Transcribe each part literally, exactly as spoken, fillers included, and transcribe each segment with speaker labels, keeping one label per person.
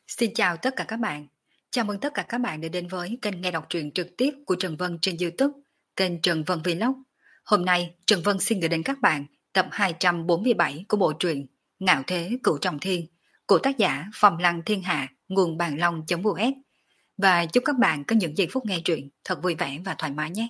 Speaker 1: Xin chào tất cả các bạn. Chào mừng tất cả các bạn đã đến với kênh nghe đọc truyện trực tiếp của Trần Vân trên YouTube, kênh Trần Vân Vlog. Hôm nay, Trần Vân xin gửi đến các bạn tập hai trăm bốn mươi bảy của bộ truyện Ngạo Thế Cửu Trọng Thiên của tác giả Phong Lăng Thiên Hạ, nguồn bàn long.us. Và chúc các bạn có những giây phút nghe truyện thật vui vẻ và thoải mái nhé.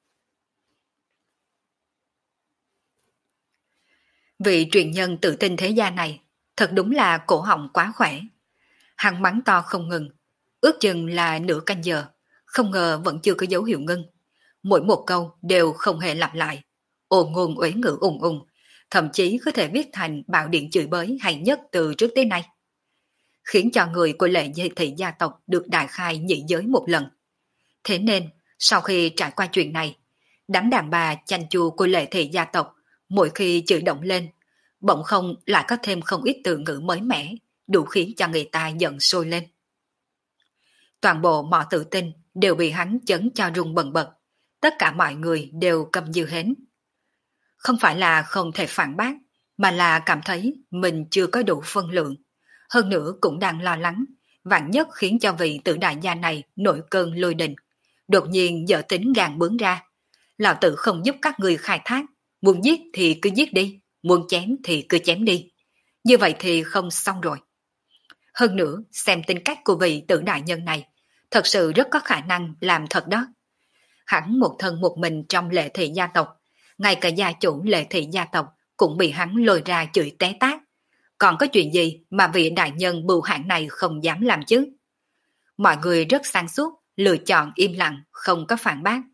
Speaker 1: Vị truyện nhân tự tin thế gia này thật đúng là cổ họng quá khỏe. Hắn mắng to không ngừng, ước chừng là nửa canh giờ, không ngờ vẫn chưa có dấu hiệu ngưng. Mỗi một câu đều không hề lặp lại, ồ ngôn uế ngữ ùng ùng, thậm chí có thể viết thành bạo điện chửi bới hay nhất từ trước tới nay. Khiến cho người của Lệ Thị gia tộc được đại khai nhị giới một lần. Thế nên, sau khi trải qua chuyện này, đám đàn bà chanh chu của Lệ Thị gia tộc, mỗi khi chửi động lên, bỗng không lại có thêm không ít từ ngữ mới mẻ, đủ khiến cho người ta giận sôi lên. Toàn bộ mọi tự tin đều bị hắn chấn cho rung bần bật, tất cả mọi người đều câm như hến. Không phải là không thể phản bác, mà là cảm thấy mình chưa có đủ phân lượng. Hơn nữa cũng đang lo lắng, vạn nhất khiến cho vị tử đại gia này nổi cơn lôi đình. Đột nhiên dở tính gàn bướng ra. Lão tử không giúp các người khai thác, muốn giết thì cứ giết đi, muốn chém thì cứ chém đi. Như vậy thì không xong rồi. Hơn nữa, xem tính cách của vị tử đại nhân này, thật sự rất có khả năng làm thật đó. Hắn một thân một mình trong Lệ Thị gia tộc, ngay cả gia chủ Lệ Thị gia tộc cũng bị hắn lôi ra chửi té tát. Còn có chuyện gì mà vị đại nhân bưu hãn này không dám làm chứ? Mọi người rất sáng suốt, lựa chọn im lặng, không có phản bác.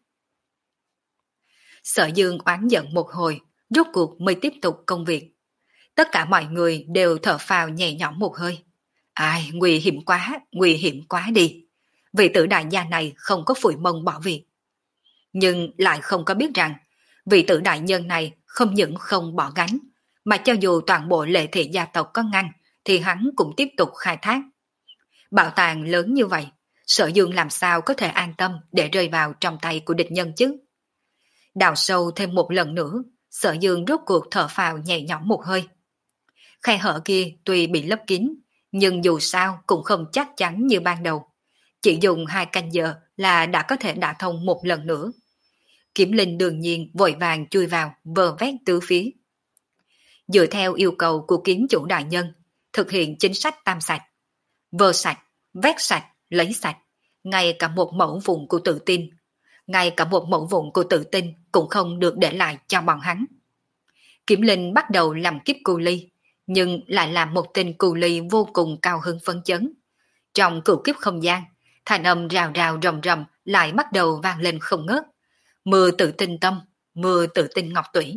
Speaker 1: Sở Dương oán giận một hồi, rốt cuộc mới tiếp tục công việc. Tất cả mọi người đều thở phào nhẹ nhõm một hơi. Ai, nguy hiểm quá, nguy hiểm quá đi. Vị tử đại gia này không có phủi mông bỏ việc. Nhưng lại không có biết rằng, vị tử đại nhân này không những không bỏ gánh, mà cho dù toàn bộ Lệ Thị gia tộc có ngăn, thì hắn cũng tiếp tục khai thác. Bảo tàng lớn như vậy, Sở Dương làm sao có thể an tâm để rơi vào trong tay của địch nhân chứ? Đào sâu thêm một lần nữa, Sở Dương rốt cuộc thở phào nhẹ nhõm một hơi. Khe hở kia tuy bị lấp kín, nhưng dù sao cũng không chắc chắn như ban đầu. Chỉ dùng hai canh giờ là đã có thể đả thông một lần nữa. Kiểm Linh đương nhiên vội vàng chui vào, vờ vét tứ phía. Dựa theo yêu cầu của kiến chủ đại nhân, thực hiện chính sách tam sạch. Vơ sạch, vét sạch, lấy sạch, ngay cả một mẫu vùng của tự tin. Ngay cả một mẫu vùng của tự tin cũng không được để lại cho bọn hắn. Kiểm Linh bắt đầu làm kiếp cu ly, nhưng lại là một tên cù ly vô cùng cao hứng phấn chấn. Trong cửu kiếp không gian, thanh âm rào rào rầm rầm lại bắt đầu vang lên không ngớt. Mưa tự tin tâm, mưa tự tin ngọc tủy.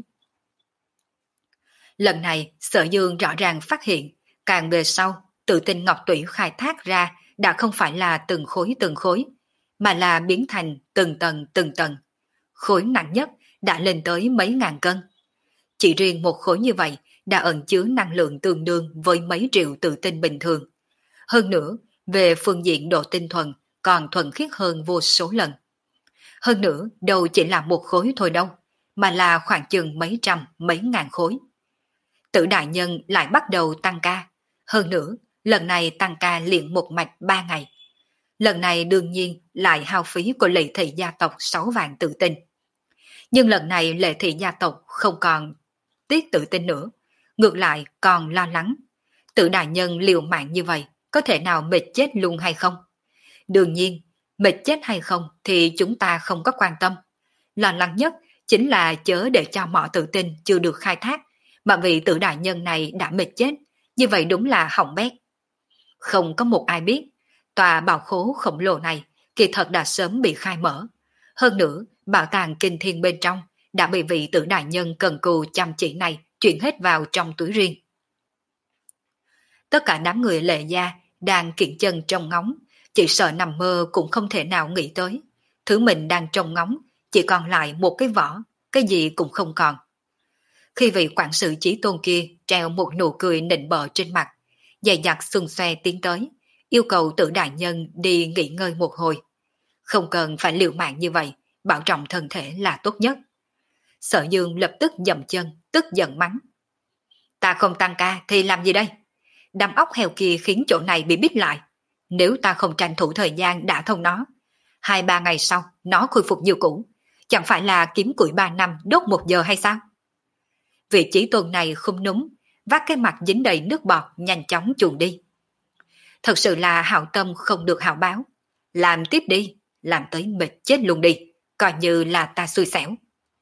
Speaker 1: Lần này, Sở Dương rõ ràng phát hiện, càng về sau, tự tin ngọc tủy khai thác ra đã không phải là từng khối từng khối, mà là biến thành từng tầng từng tầng. Khối nặng nhất đã lên tới mấy ngàn cân. Chỉ riêng một khối như vậy đã ẩn chứa năng lượng tương đương với mấy triệu tự tin bình thường. Hơn nữa, về phương diện độ tinh thuần còn thuần khiết hơn vô số lần. Hơn nữa, đâu chỉ là một khối thôi đâu, mà là khoảng chừng mấy trăm, mấy ngàn khối. Tử đại nhân lại bắt đầu tăng ca. Hơn nữa, lần này tăng ca liền một mạch ba ngày. Lần này đương nhiên lại hao phí của Lệ Thị gia tộc sáu vạn tự tin. Nhưng lần này Lệ Thị gia tộc không còn tiếc tự tin nữa, ngược lại còn lo lắng. Tử đại nhân liều mạng như vậy, có thể nào mệt chết luôn hay không? Đương nhiên, mệt chết hay không thì chúng ta không có quan tâm. Lo lắng nhất chính là chớ để cho mỏ tự tin chưa được khai thác, mà vì tử đại nhân này đã mệt chết, như vậy đúng là hỏng bét. Không có một ai biết, tòa bảo khố khổng lồ này kỳ thật đã sớm bị khai mở. Hơn nữa, bảo tàng kinh thiên bên trong đã bị vị tử đại nhân cần cù chăm chỉ này chuyển hết vào trong túi riêng. Tất cả đám người Lệ gia đang kiện chân trong ngóng, chỉ sợ nằm mơ cũng không thể nào nghĩ tới. Thứ mình đang trông ngóng chỉ còn lại một cái vỏ, cái gì cũng không còn. Khi vị quản sự chí tôn kia treo một nụ cười nịnh bợ trên mặt, dày dặt xung xoe tiến tới, yêu cầu tử đại nhân đi nghỉ ngơi một hồi. Không cần phải liều mạng như vậy, bảo trọng thân thể là tốt nhất. Sở Dương lập tức dậm chân, tức giận mắng. Ta không tăng ca thì làm gì đây? Đám óc heo kia khiến chỗ này bị bít lại. Nếu ta không tranh thủ thời gian đã thông nó, hai ba ngày sau nó khôi phục như cũ, chẳng phải là kiếm củi ba năm đốt một giờ hay sao? Vị Chí Tôn này không núm, vác cái mặt dính đầy nước bọt nhanh chóng chuồn đi. Thật sự là hảo tâm không được hảo báo. Làm tiếp đi, làm tới mệt chết luôn đi, coi như là ta xui xẻo.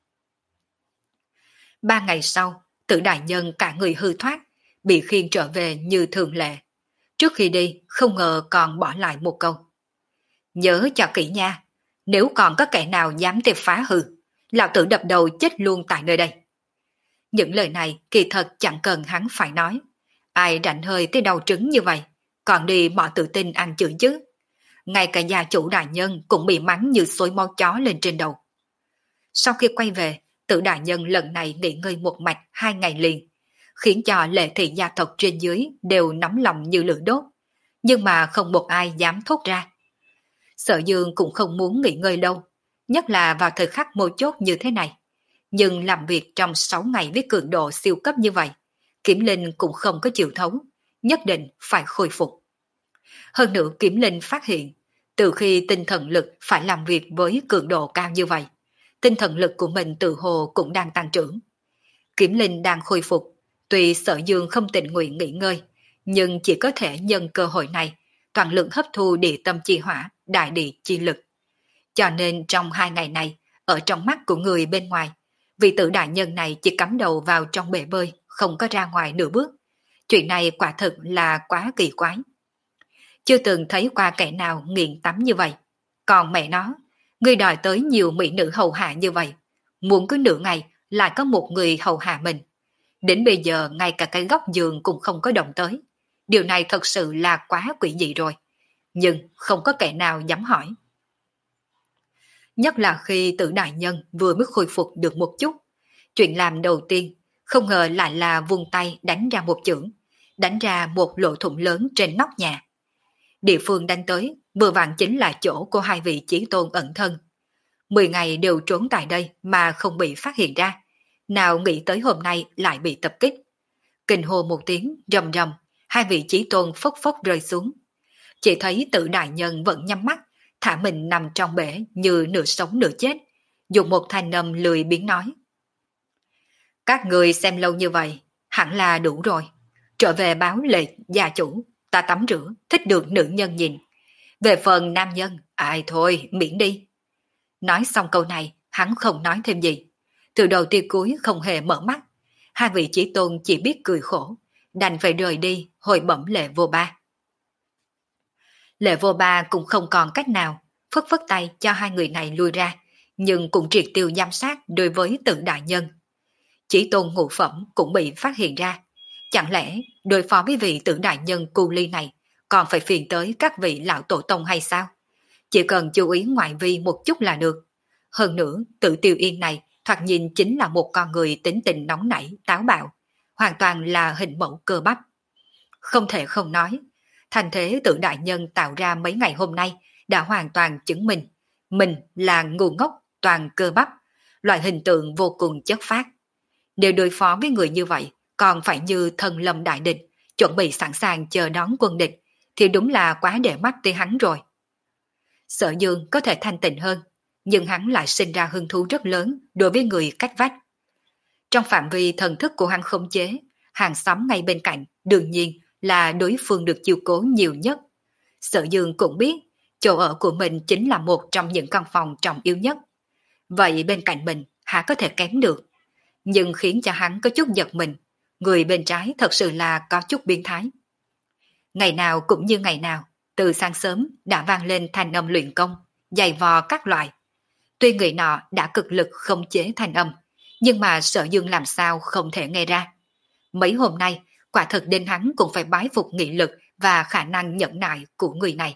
Speaker 1: Ba ngày sau, Tử đại nhân cả người hư thoát, bị khiêng trở về như thường lệ. Trước khi đi, không ngờ còn bỏ lại một câu. Nhớ cho kỹ nha, nếu còn có kẻ nào dám tìm phá hư, lão tử đập đầu chết luôn tại nơi đây. Những lời này kỳ thật chẳng cần hắn phải nói. Ai rảnh hơi tới đầu trứng như vậy, còn đi bỏ tự tin ăn chửi chứ. Ngay cả gia chủ đại nhân cũng bị mắng như xối máu chó lên trên đầu. Sau khi quay về, Tử đại nhân lần này nghỉ ngơi một mạch hai ngày liền, khiến cho lệ thị gia tộc trên dưới đều nóng lòng như lửa đốt, nhưng mà không một ai dám thốt ra. Sở Dương cũng không muốn nghỉ ngơi lâu, nhất là vào thời khắc mấu chốt như thế này. Nhưng làm việc trong sáu ngày với cường độ siêu cấp như vậy, Kiểm Linh cũng không có chịu thấu, nhất định phải khôi phục. Hơn nữa Kiểm Linh phát hiện, từ khi tinh thần lực phải làm việc với cường độ cao như vậy, tinh thần lực của mình tự hồ cũng đang tăng trưởng. Kiểm Linh đang khôi phục, tuy Sở Dương không tình nguyện nghỉ ngơi, nhưng chỉ có thể nhân cơ hội này, toàn lực hấp thu địa tâm chi hỏa, đại địa chi lực. Cho nên trong hai ngày này, ở trong mắt của người bên ngoài, vị Tử đại nhân này chỉ cắm đầu vào trong bể bơi, không có ra ngoài nửa bước. Chuyện này quả thực là quá kỳ quái. Chưa từng thấy qua kẻ nào nghiện tắm như vậy. Còn mẹ nó, người đòi tới nhiều mỹ nữ hầu hạ như vậy. Muốn cứ nửa ngày lại có một người hầu hạ mình. Đến bây giờ ngay cả cái góc giường cũng không có động tới. Điều này thật sự là quá quỷ dị rồi. Nhưng không có kẻ nào dám hỏi. Nhất là khi Tử đại nhân vừa mới khôi phục được một chút. Chuyện làm đầu tiên, không ngờ lại là vung tay đánh ra một chưởng, đánh ra một lỗ thủng lớn trên nóc nhà. Địa phương đánh tới, vừa vặn chính là chỗ của hai vị chí tôn ẩn thân. Mười ngày đều trốn tại đây mà không bị phát hiện ra. Nào nghĩ tới hôm nay lại bị tập kích. Kinh hô một tiếng, rầm rầm, hai vị chí tôn phốc phốc rơi xuống. Chỉ thấy Tử đại nhân vẫn nhắm mắt, thả mình nằm trong bể như nửa sống nửa chết, dùng một thanh âm lười biếng nói. Các người xem lâu như vậy, hẳn là đủ rồi. Trở về báo lệ gia chủ, ta tắm rửa, thích được nữ nhân nhìn. Về phần nam nhân, ai thôi, miễn đi. Nói xong câu này, hắn không nói thêm gì. Từ đầu tia cuối không hề mở mắt. Hai vị chí tôn chỉ biết cười khổ, đành phải rời đi, hồi bẩm Lệ Vô Ba. Lệ Vô Ba cũng không còn cách nào, phất phất tay cho hai người này lui ra, nhưng cũng triệt tiêu giám sát đối với Tử đại nhân. Chí tôn ngũ phẩm cũng bị phát hiện ra. Chẳng lẽ đối phó với vị Tử đại nhân cu ly này còn phải phiền tới các vị lão tổ tông hay sao? Chỉ cần chú ý ngoại vi một chút là được. Hơn nữa, Tử Tiêu Yên này thoạt nhìn chính là một con người tính tình nóng nảy, táo bạo, hoàn toàn là hình mẫu cơ bắp. Không thể không nói, thành thế Tử đại nhân tạo ra mấy ngày hôm nay đã hoàn toàn chứng minh mình là ngu ngốc toàn cơ bắp, loại hình tượng vô cùng chất phác. Nếu đối phó với người như vậy, còn phải như thần lâm đại địch, chuẩn bị sẵn sàng chờ đón quân địch, thì đúng là quá để mắt tới hắn rồi. Sở Dương có thể thanh tịnh hơn, nhưng hắn lại sinh ra hứng thú rất lớn đối với người cách vách. Trong phạm vi thần thức của hắn khống chế, hàng xóm ngay bên cạnh đương nhiên là đối phương được chiều cố nhiều nhất. Sở Dương cũng biết, chỗ ở của mình chính là một trong những căn phòng trọng yếu nhất. Vậy bên cạnh mình, hả có thể kém được. Nhưng khiến cho hắn có chút giật mình, người bên trái thật sự là có chút biến thái. Ngày nào cũng như ngày nào, từ sáng sớm đã vang lên thanh âm luyện công, giày vò các loại. Tuy người nọ đã cực lực khống chế thanh âm, nhưng mà Sở Dương làm sao không thể nghe ra. Mấy hôm nay, quả thực đến hắn cũng phải bái phục nghị lực và khả năng nhẫn nại của người này.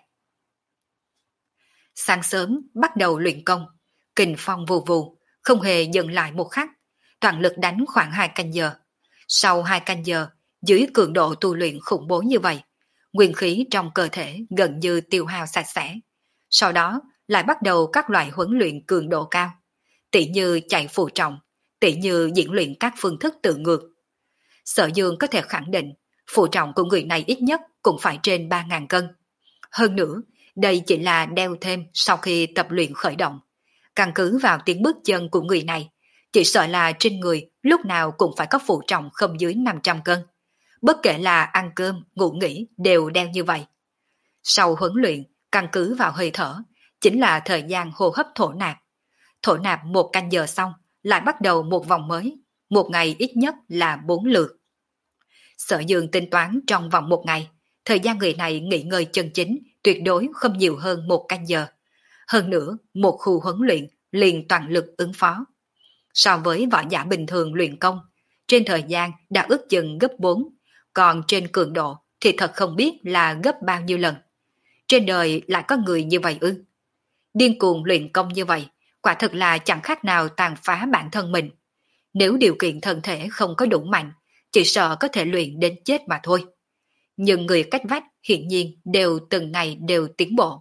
Speaker 1: Sáng sớm bắt đầu luyện công, kình phong vù vù, không hề dừng lại một khắc, toàn lực đánh khoảng hai canh giờ. Sau hai canh giờ, dưới cường độ tu luyện khủng bố như vậy, nguyên khí trong cơ thể gần như tiêu hao sạch sẽ. Sau đó lại bắt đầu các loại huấn luyện cường độ cao, tỉ như chạy phụ trọng, tỉ như diễn luyện các phương thức tự ngược. Sở Dương có thể khẳng định, phụ trọng của người này ít nhất cũng phải trên ba nghìn cân. Hơn nữa, đây chỉ là đeo thêm sau khi tập luyện khởi động. Căn cứ vào tiếng bước chân của người này, chỉ sợ là trên người lúc nào cũng phải có phụ trọng không dưới năm trăm cân. Bất kể là ăn cơm, ngủ nghỉ đều đeo như vậy. Sau huấn luyện, căn cứ vào hơi thở, chính là thời gian hô hấp thổ nạp. Thổ nạp một canh giờ xong, lại bắt đầu một vòng mới, một ngày ít nhất là bốn lượt. Sở Dương tính toán trong vòng một ngày, thời gian người này nghỉ ngơi chân chính tuyệt đối không nhiều hơn một canh giờ. Hơn nữa, một khu huấn luyện liền toàn lực ứng phó. So với võ giả bình thường luyện công, trên thời gian đã ước chừng gấp bốn, còn trên cường độ thì thật không biết là gấp bao nhiêu lần. Trên đời lại có người như vậy ư? Điên cuồng luyện công như vậy, quả thực là chẳng khác nào tàn phá bản thân mình. Nếu điều kiện thân thể không có đủ mạnh, chỉ sợ có thể luyện đến chết mà thôi. Nhưng người cách vách hiển nhiên đều từng ngày đều tiến bộ.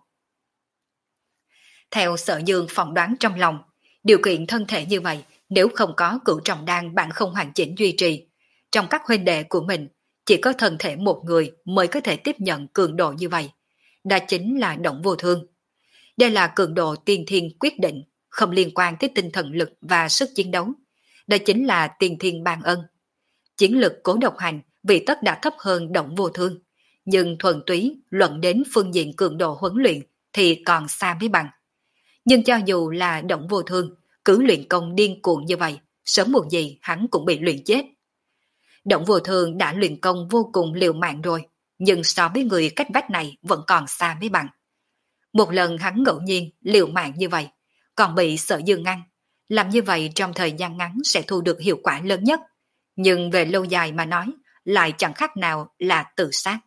Speaker 1: Theo Sở Dương phỏng đoán trong lòng, điều kiện thân thể như vậy nếu không có cửu trọng đan bạn không hoàn chỉnh duy trì, trong các huynh đệ của mình chỉ có thân thể một người mới có thể tiếp nhận cường độ như vậy. Đó chính là Đổng Vô Thương. Đây là cường độ tiên thiên quyết định, không liên quan tới tinh thần lực và sức chiến đấu. Đó chính là tiên thiên ban ân. Chiến lực Cố Độc Hành vì tất đã thấp hơn Đổng Vô Thương, nhưng thuần túy luận đến phương diện cường độ huấn luyện thì còn xa mới bằng. Nhưng cho dù là Đổng Vô Thương, cứ luyện công điên cuồng như vậy, sớm muộn gì hắn cũng bị luyện chết. Đổng Vô Thương đã luyện công vô cùng liều mạng rồi, nhưng so với người cách vách này vẫn còn xa mới bằng. Một lần hắn ngẫu nhiên liều mạng như vậy, còn bị Sở Dương ngăn. Làm như vậy trong thời gian ngắn sẽ thu được hiệu quả lớn nhất, nhưng về lâu dài mà nói, lại chẳng khác nào là tự sát.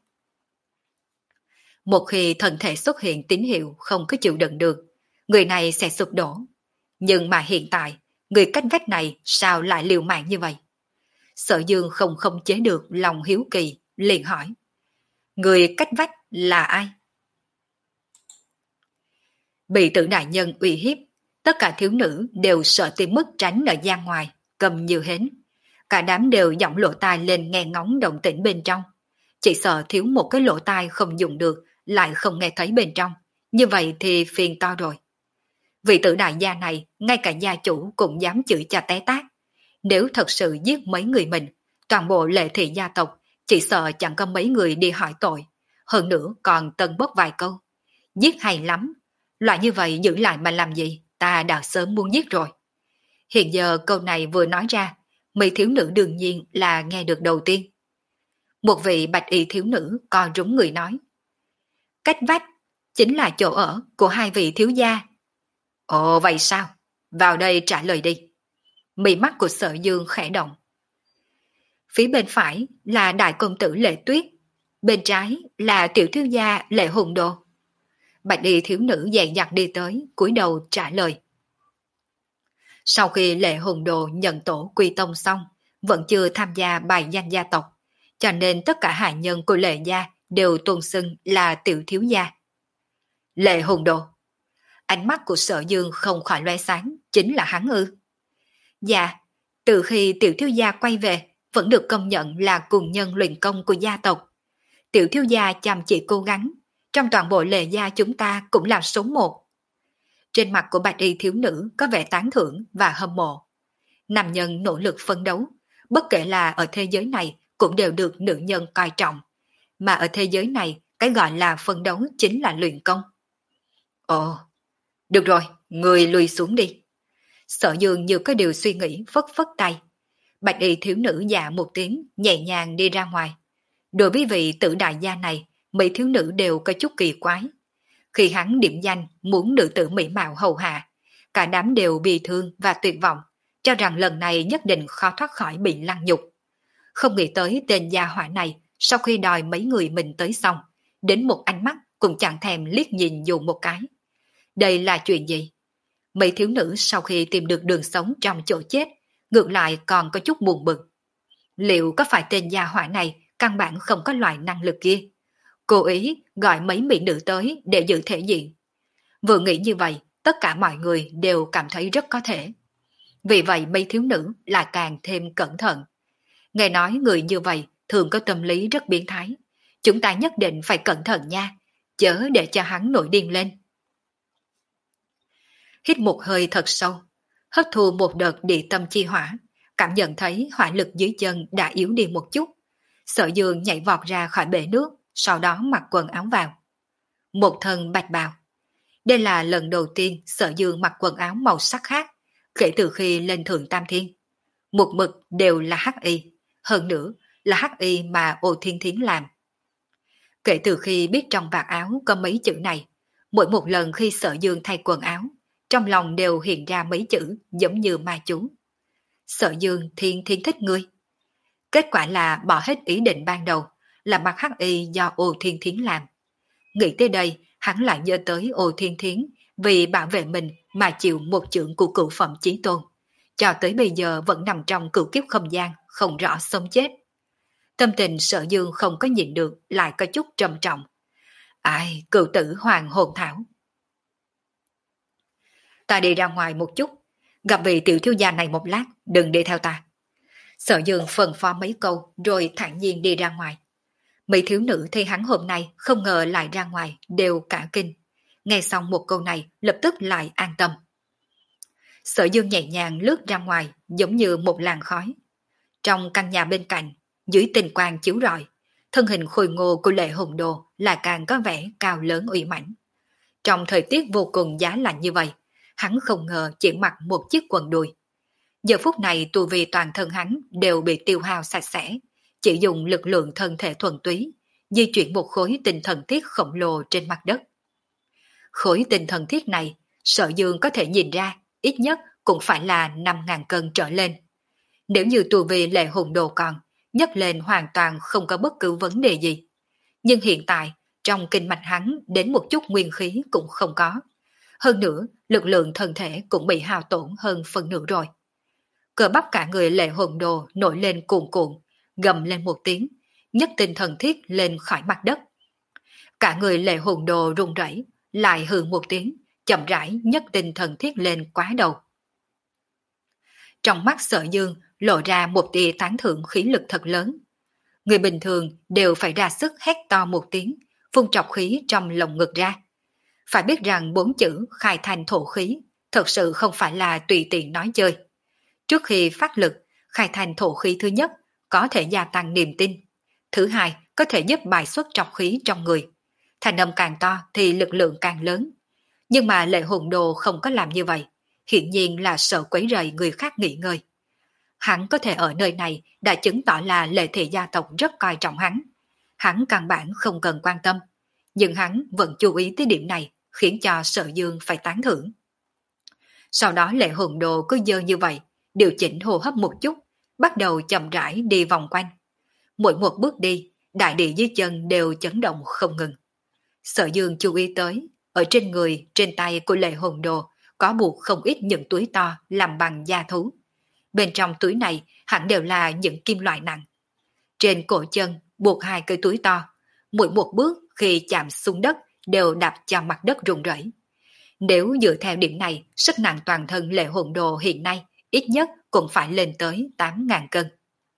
Speaker 1: Một khi thân thể xuất hiện tín hiệu không có chịu đựng được, người này sẽ sụp đổ. Nhưng mà hiện tại, người cách vách này sao lại liều mạng như vậy? Sở Dương không khống chế được lòng hiếu kỳ, liền hỏi. Người cách vách là ai? Bị Tử đại nhân uy hiếp, tất cả thiếu nữ đều sợ tới mức tránh ở gian ngoài, cầm như hến. Cả đám đều giọng lỗ tai lên nghe ngóng động tĩnh bên trong. Chỉ sợ thiếu một cái lỗ tai không dùng được, lại không nghe thấy bên trong. Như vậy thì phiền to rồi. Vị Tử đại gia này, ngay cả gia chủ cũng dám chửi cha té tát. Nếu thật sự giết mấy người mình, toàn bộ Lệ Thị gia tộc, chỉ sợ chẳng có mấy người đi hỏi tội. Hơn nữa còn tân bốc vài câu. Giết hay lắm. Loại như vậy giữ lại mà làm gì, ta đã sớm muốn giết rồi. Hiện giờ câu này vừa nói ra, mấy thiếu nữ đương nhiên là nghe được đầu tiên. Một vị bạch y thiếu nữ co rúm người nói. Cách vách, chính là chỗ ở của hai vị thiếu gia. Ồ vậy sao? Vào đây trả lời đi. Mí mắt của Sở Dương khẽ động. Phía bên phải là đại công tử Lệ Tuyết, bên trái là tiểu thiếu gia Lệ Hùng Đồ. Bạch y thiếu nữ dè dặt đi tới, cúi đầu trả lời. Sau khi Lệ Hùng Đồ nhận tổ quy tông xong, vẫn chưa tham gia bài danh gia tộc, cho nên tất cả hạ nhân của Lệ gia đều tôn xưng là tiểu thiếu gia. Lệ Hùng Đồ. Ánh mắt của Sở Dương không khỏi lóe sáng, chính là hắn ư? Dạ, từ khi tiểu thiếu gia quay về, vẫn được công nhận là cùng nhân luyện công của gia tộc. Tiểu thiếu gia chăm chỉ cố gắng, trong toàn bộ Lệ gia chúng ta cũng là số một. Trên mặt của bạch y thiếu nữ có vẻ tán thưởng và hâm mộ. Nam nhân nỗ lực phấn đấu, bất kể là ở thế giới này cũng đều được nữ nhân coi trọng. Mà ở thế giới này, cái gọi là phấn đấu chính là luyện công. Ồ, được rồi, người lùi xuống đi. Sở Dương như có điều suy nghĩ phất phất tay. Bạch y thiếu nữ dạ một tiếng, nhẹ nhàng đi ra ngoài. Đối với vị Tử đại gia này, mấy thiếu nữ đều có chút kỳ quái. Khi hắn điểm danh muốn nữ tử mỹ mạo hầu hạ, cả đám đều bị thương và tuyệt vọng, cho rằng lần này nhất định khó thoát khỏi bị lăng nhục. Không nghĩ tới tên gia hỏa này, sau khi đòi mấy người mình tới xong, đến một ánh mắt cũng chẳng thèm liếc nhìn dù một cái. Đây là chuyện gì? Mấy thiếu nữ sau khi tìm được đường sống trong chỗ chết, ngược lại còn có chút buồn bực. Liệu có phải tên gia hỏa này căn bản không có loại năng lực kia? Cố ý gọi mấy mỹ nữ tới để giữ thể diện. Vừa nghĩ như vậy, tất cả mọi người đều cảm thấy rất có thể. Vì vậy mấy thiếu nữ lại càng thêm cẩn thận. Nghe nói người như vậy thường có tâm lý rất biến thái. Chúng ta nhất định phải cẩn thận nha. chớ để cho hắn nổi điên lên. Hít một hơi thật sâu, hấp thu một đợt địa tâm chi hỏa, cảm nhận thấy hỏa lực dưới chân đã yếu đi một chút. Sở Dương nhảy vọt ra khỏi bể nước, sau đó mặc quần áo vào. Một thân bạch bào. Đây là lần đầu tiên Sở Dương mặc quần áo màu sắc khác, kể từ khi lên Thượng Tam Thiên. Một mực đều là hắc y, hơn nữa là hắc y mà Ô Thiên Thiến làm. Kể từ khi biết trong vạt áo có mấy chữ này, mỗi một lần khi Sở Dương thay quần áo, trong lòng đều hiện ra mấy chữ giống như ma chú. Sở Dương Thiên Thiên thích ngươi. Kết quả là bỏ hết ý định ban đầu, là mặc hắc y do Ô Thiên Thiến làm. Nghĩ tới đây, hắn lại nhớ tới Ô Thiên Thiến vì bảo vệ mình mà chịu một chưởng của cửu phẩm chí tôn. Cho tới bây giờ vẫn nằm trong cửu kiếp không gian, không rõ sống chết. Tâm tình Sở Dương không có nhịn được, lại có chút trầm trọng. Ai, cựu tử hoàng hồn thảo. Ta đi ra ngoài một chút, gặp vị tiểu thiếu gia này một lát, đừng đi theo ta. Sở Dương phân phó mấy câu rồi thản nhiên đi ra ngoài. Mấy thiếu nữ thấy hắn hôm nay không ngờ lại ra ngoài đều cả kinh. Nghe xong một câu này lập tức lại an tâm. Sở Dương nhẹ nhàng lướt ra ngoài giống như một làn khói. Trong căn nhà bên cạnh, dưới tinh quang chiếu rọi, thân hình khôi ngô của Lệ Hùng Đồ là càng có vẻ cao lớn uy mãnh. Trong thời tiết vô cùng giá lạnh như vậy, hắn không ngờ chỉ mặc một chiếc quần đùi. Giờ phút này tu vi toàn thân hắn đều bị tiêu hao sạch sẽ, chỉ dùng lực lượng thân thể thuần túy, di chuyển một khối tinh thần thiết khổng lồ trên mặt đất. Khối tinh thần thiết này, Sở Dương có thể nhìn ra, ít nhất cũng phải là năm ngàn cân trở lên. Nếu như tu vi Lệ Hùng Đồ còn, nhấc lên hoàn toàn không có bất cứ vấn đề gì. Nhưng hiện tại, trong kinh mạch hắn đến một chút nguyên khí cũng không có. Hơn nữa, lực lượng thân thể cũng bị hao tổn hơn phần nửa rồi. Cơ bắp cả người Lệ Hồn Đồ nổi lên cuồn cuộn, gầm lên một tiếng, nhấc tinh thần thiết lên khỏi mặt đất. Cả người Lệ Hồn Đồ run rẩy, lại hừ một tiếng, chậm rãi nhấc tinh thần thiết lên quá đầu. Trong mắt Sở Dương lộ ra một tia tán thưởng khí lực thật lớn. Người bình thường đều phải ra sức hét to một tiếng, phun trọc khí trong lồng ngực ra. Phải biết rằng bốn chữ khai thành thổ khí thật sự không phải là tùy tiện nói chơi. Trước khi phát lực, khai thành thổ khí thứ nhất có thể gia tăng niềm tin. Thứ hai có thể giúp bài xuất trọc khí trong người. Thành âm càng to thì lực lượng càng lớn. Nhưng mà Lệ Hồn Đồ không có làm như vậy. Hiển nhiên là sợ quấy rầy người khác nghỉ ngơi. Hắn có thể ở nơi này đã chứng tỏ là Lệ Thị gia tộc rất coi trọng hắn. Hắn căn bản không cần quan tâm. Nhưng hắn vẫn chú ý tới điểm này, khiến cho Sở Dương phải tán thưởng. Sau đó Lệ Hồn Đồ cứ dơ như vậy, điều chỉnh hô hấp một chút, bắt đầu chậm rãi đi vòng quanh. Mỗi một bước đi, đại địa dưới chân đều chấn động không ngừng. Sở Dương chú ý tới, ở trên người, trên tay của Lệ Hồn Đồ có buộc không ít những túi to làm bằng da thú. Bên trong túi này hẳn đều là những kim loại nặng. Trên cổ chân buộc hai cây túi to, mỗi một bước khi chạm xuống đất đều đạp cho mặt đất rung rẩy. Nếu dựa theo điểm này, sức nặng toàn thân Lệ Hồn Đồ hiện nay ít nhất cũng phải lên tới tám ngàn cân.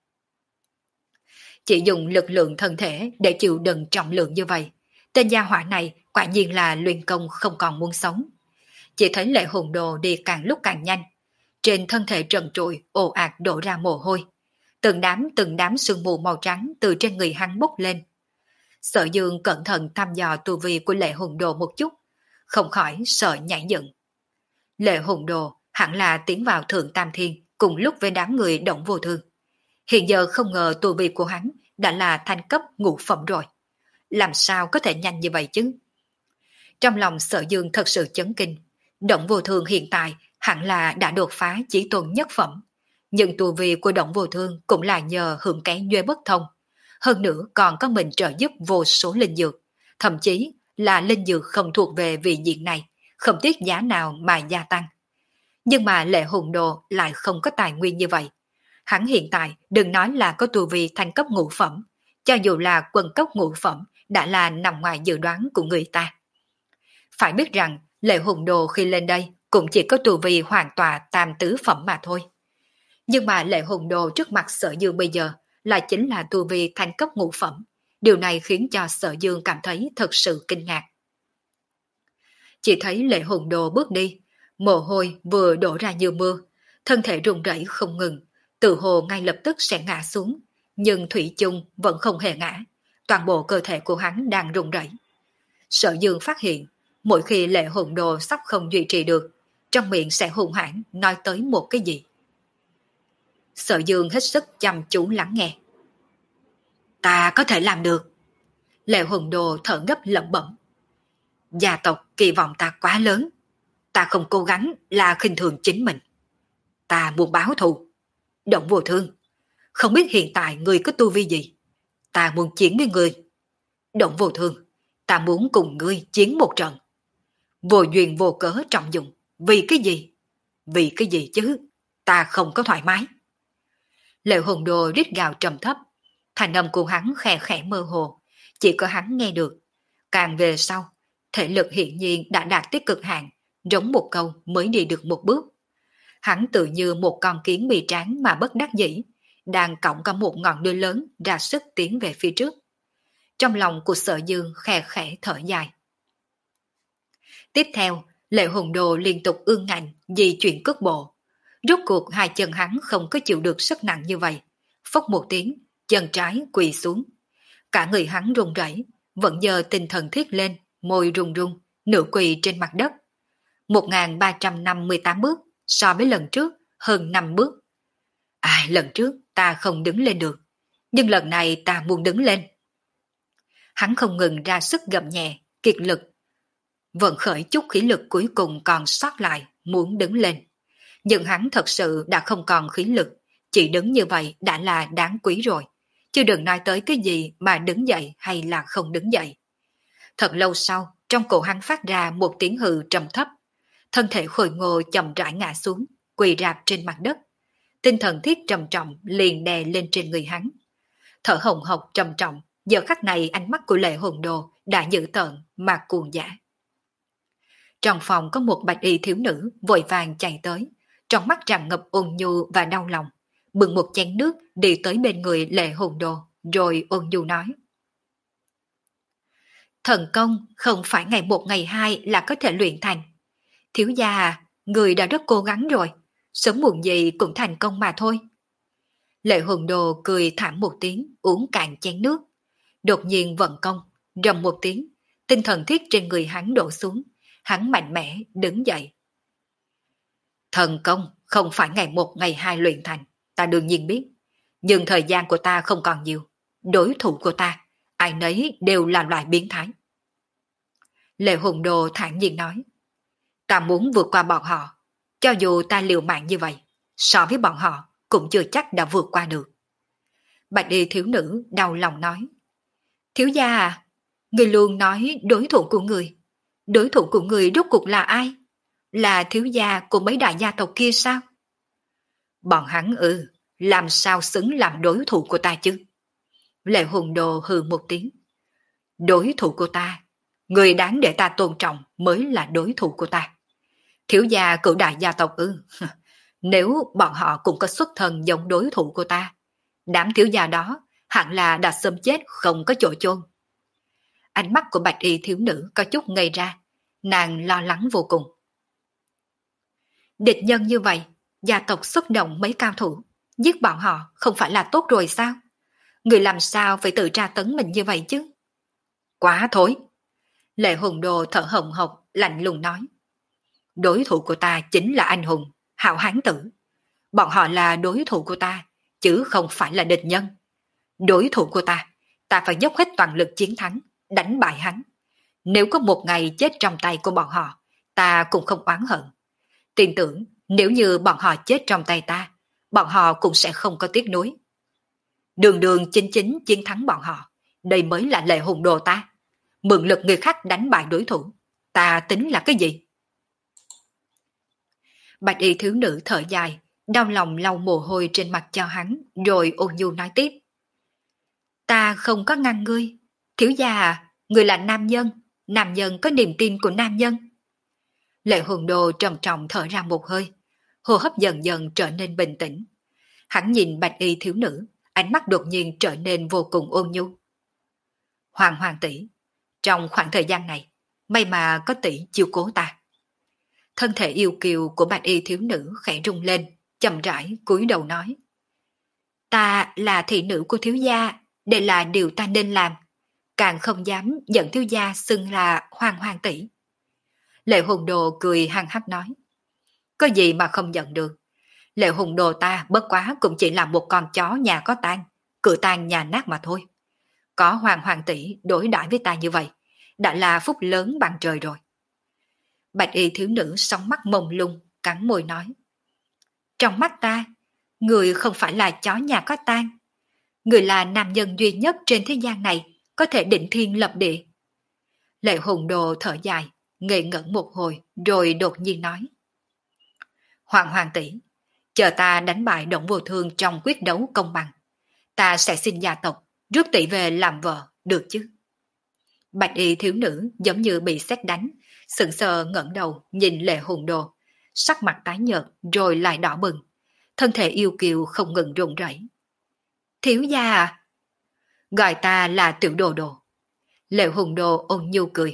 Speaker 1: Chỉ dùng lực lượng thân thể để chịu đựng trọng lượng như vậy, tên gia hỏa này quả nhiên là luyện công không còn muốn sống. Chỉ thấy Lệ Hồn Đồ đi càng lúc càng nhanh, trên thân thể trần trụi ồ ạt đổ ra mồ hôi, từng đám từng đám sương mù màu trắng từ trên người hắn bốc lên. Sở Dương cẩn thận thăm dò tu vi của Lệ Hồn Đồ một chút, không khỏi sợ nhảy dựng. Lệ Hồn Đồ hẳn là tiến vào Thượng Tam Thiên cùng lúc với đám người Động Vô Thương. Hiện giờ không ngờ tu vi của hắn đã là thanh cấp ngũ phẩm rồi. Làm sao có thể nhanh như vậy chứ? Trong lòng Sở Dương thật sự chấn kinh. Động Vô Thương hiện tại hẳn là đã đột phá chí tôn nhất phẩm. Nhưng tu vi của Động Vô Thương cũng là nhờ hưởng cái nhuê bất thông. Hơn nữa còn có mình trợ giúp vô số linh dược. Thậm chí là linh dược không thuộc về vị diện này, không tiếc giá nào mà gia tăng. Nhưng mà Lệ Hồn Đồ lại không có tài nguyên như vậy. Hắn hiện tại đừng nói là có tu vi thanh cấp ngũ phẩm, cho dù là quân cấp ngũ phẩm đã là nằm ngoài dự đoán của người ta. Phải biết rằng Lệ Hồn Đồ khi lên đây cũng chỉ có tu vi hoàn tòa tam tứ phẩm mà thôi. Nhưng mà Lệ Hồn Đồ trước mặt Sở Dương bây giờ là chính là tu vi thanh cấp ngũ phẩm. Điều này khiến cho Sở Dương cảm thấy thật sự kinh ngạc. Chỉ thấy Lệ Hồn Đồ bước đi, mồ hôi vừa đổ ra như mưa, thân thể run rẩy không ngừng, tự hồ ngay lập tức sẽ ngã xuống, nhưng thủy chung vẫn không hề ngã, toàn bộ cơ thể của hắn đang run rẩy. Sở Dương phát hiện, mỗi khi Lệ Hồn Đồ sắp không duy trì được, trong miệng sẽ hung hãn nói tới một cái gì. Sở Dương hết sức chăm chú lắng nghe. Ta có thể làm được. Lệ Hồn Đồ thở gấp lẩm bẩm. Gia tộc kỳ vọng ta quá lớn, ta không cố gắng là khinh thường chính mình. Ta muốn báo thù. Động Vô Thương, không biết hiện tại người có tu vi gì. Ta muốn chiến với người. Động Vô Thương, ta muốn cùng ngươi chiến một trận. Vô duyên vô cớ trọng dụng. Vì cái gì? Vì cái gì chứ? Ta không có thoải mái. Lệ Hồn Đồ rít gào trầm thấp. Thành âm của hắn khẽ khẽ mơ hồ, chỉ có hắn nghe được. Càng về sau, thể lực hiển nhiên đã đạt tới cực hạn, giống một câu mới đi được một bước. Hắn tự như một con kiến bị tráng mà bất đắc dĩ, đang cõng cả một ngọn đuôi lớn ra sức tiến về phía trước. Trong lòng của Sở Dương khẽ khẽ thở dài. Tiếp theo, Lệ Hồn Đồ liên tục ương ngạnh di chuyển cước bộ. Rốt cuộc hai chân hắn không có chịu được sức nặng như vậy. Phốc một tiếng, chân trái quỳ xuống. Cả người hắn run rẩy, vẫn giờ tinh thần thiết lên, môi run run, nửa quỳ trên mặt đất. một nghìn ba trăm năm mươi tám bước, so với lần trước, hơn năm bước. À, lần trước ta không đứng lên được, nhưng lần này ta muốn đứng lên. Hắn không ngừng ra sức gầm nhẹ, kiệt lực. Vận khởi chút khí lực cuối cùng còn sót lại, muốn đứng lên. Nhưng hắn thật sự đã không còn khí lực, chỉ đứng như vậy đã là đáng quý rồi. Chứ đừng nói tới cái gì mà đứng dậy hay là không đứng dậy. Thật lâu sau, trong cổ hắn phát ra một tiếng hừ trầm thấp. Thân thể khôi ngô chậm rãi ngã xuống, quỳ rạp trên mặt đất. Tinh thần thiết trầm trọng liền đè lên trên người hắn. Thở hồng hộc trầm trọng, giờ khắc này ánh mắt của Lệ Hồn Đồ đã dữ tợn mà cuồng dã. Trong phòng có một bạch y thiếu nữ vội vàng chạy tới, trong mắt tràn ngập ôn nhu và đau lòng, bưng một chén nước đi tới bên người Lệ Hồn Đồ, rồi ôn nhu nói. Thần công không phải ngày một ngày hai là có thể luyện thành. Thiếu gia à, người đã rất cố gắng rồi, sớm muộn gì cũng thành công mà thôi. Lệ Hồn Đồ cười thảm một tiếng, uống cạn chén nước. Đột nhiên vận công, rầm một tiếng, tinh thần thiết trên người hắn đổ xuống, hắn mạnh mẽ đứng dậy. Thần công không phải ngày một ngày hai luyện thành, ta đương nhiên biết, nhưng thời gian của ta không còn nhiều, đối thủ của ta, ai nấy đều là loại biến thái. Lệ Hồn Đồ thản nhiên nói, ta muốn vượt qua bọn họ, cho dù ta liều mạng như vậy, so với bọn họ cũng chưa chắc đã vượt qua được. Bạch y thiếu nữ đau lòng nói, thiếu gia à, người luôn nói đối thủ của người, đối thủ của người rốt cuộc là ai? Là thiếu gia của mấy đại gia tộc kia sao? Bọn hắn ư, làm sao xứng làm đối thủ của ta chứ? Lệ Hồn Đồ hừ một tiếng. Đối thủ của ta, người đáng để ta tôn trọng mới là đối thủ của ta. Thiếu gia cửu đại gia tộc ư? Nếu bọn họ cũng có xuất thân giống đối thủ của ta, đám thiếu gia đó hẳn là đã sớm chết không có chỗ chôn. Ánh mắt của bạch y thiếu nữ có chút ngây ra, nàng lo lắng vô cùng. Địch nhân như vậy, gia tộc xuất động mấy cao thủ, giết bọn họ không phải là tốt rồi sao? Người làm sao phải tự tra tấn mình như vậy chứ? Quá thối! Lệ Hồn Đồ thở hồng hộc, lạnh lùng nói. Đối thủ của ta chính là anh hùng, hảo hán tử. Bọn họ là đối thủ của ta, chứ không phải là địch nhân. Đối thủ của ta, ta phải dốc hết toàn lực chiến thắng, đánh bại hắn. Nếu có một ngày chết trong tay của bọn họ, ta cũng không oán hận. Tin tưởng nếu như bọn họ chết trong tay ta, bọn họ cũng sẽ không có tiếc nuối. Đường đường chính chính chiến thắng bọn họ, đây mới là Lệ Hồn Đồ ta. Mượn lực người khác đánh bại đối thủ, ta tính là cái gì? Bạch y thiếu nữ thở dài, đau lòng lau mồ hôi trên mặt cho hắn, rồi ôn nhu nói tiếp. Ta không có ngăn ngươi. Thiếu gia à, ngươi là nam nhân, nam nhân có niềm tin của nam nhân. Lệ Hồn Đồ trầm trọng thở ra một hơi, hô hấp dần dần trở nên bình tĩnh. Hắn nhìn bạch y thiếu nữ, ánh mắt đột nhiên trở nên vô cùng ôn nhu. Hoàng hoàng tỷ, trong khoảng thời gian này, may mà có tỷ chiêu cố ta. Thân thể yêu kiều của bạch y thiếu nữ khẽ rung lên, chậm rãi cúi đầu nói. Ta là thị nữ của thiếu gia, đây là điều ta nên làm, càng không dám dẫn thiếu gia xưng là Hoàng Hoàng tỷ. Lệ Hùng Đồ cười hăng hắc nói. Có gì mà không nhận được. Lệ Hùng Đồ ta bất quá cũng chỉ là một con chó nhà có tang, cửa tang nhà nát mà thôi. Có Hoàng Hoàng tỷ đối đãi với ta như vậy, đã là phúc lớn bằng trời rồi. Bạch y thiếu nữ sóng mắt mông lung, cắn môi nói. Trong mắt ta, người không phải là chó nhà có tang. Người là nam nhân duy nhất trên thế gian này có thể định thiên lập địa. Lệ Hùng Đồ thở dài, ngây ngẩn một hồi rồi đột nhiên nói. Hoàng Hoàng tỷ, chờ ta đánh bại Động Vô Thương trong quyết đấu công bằng, ta sẽ xin gia tộc rước tỷ về làm vợ, được chứ? Bạch y thiếu nữ giống như bị sét đánh, sững sờ ngẩng đầu nhìn Lệ Hùng Đồ, sắc mặt tái nhợt rồi lại đỏ bừng, thân thể yêu kiều không ngừng run rẩy. Thiếu gia à? Gọi ta là Tiểu Đồ Đồ. Lệ Hùng Đồ ôn nhu cười.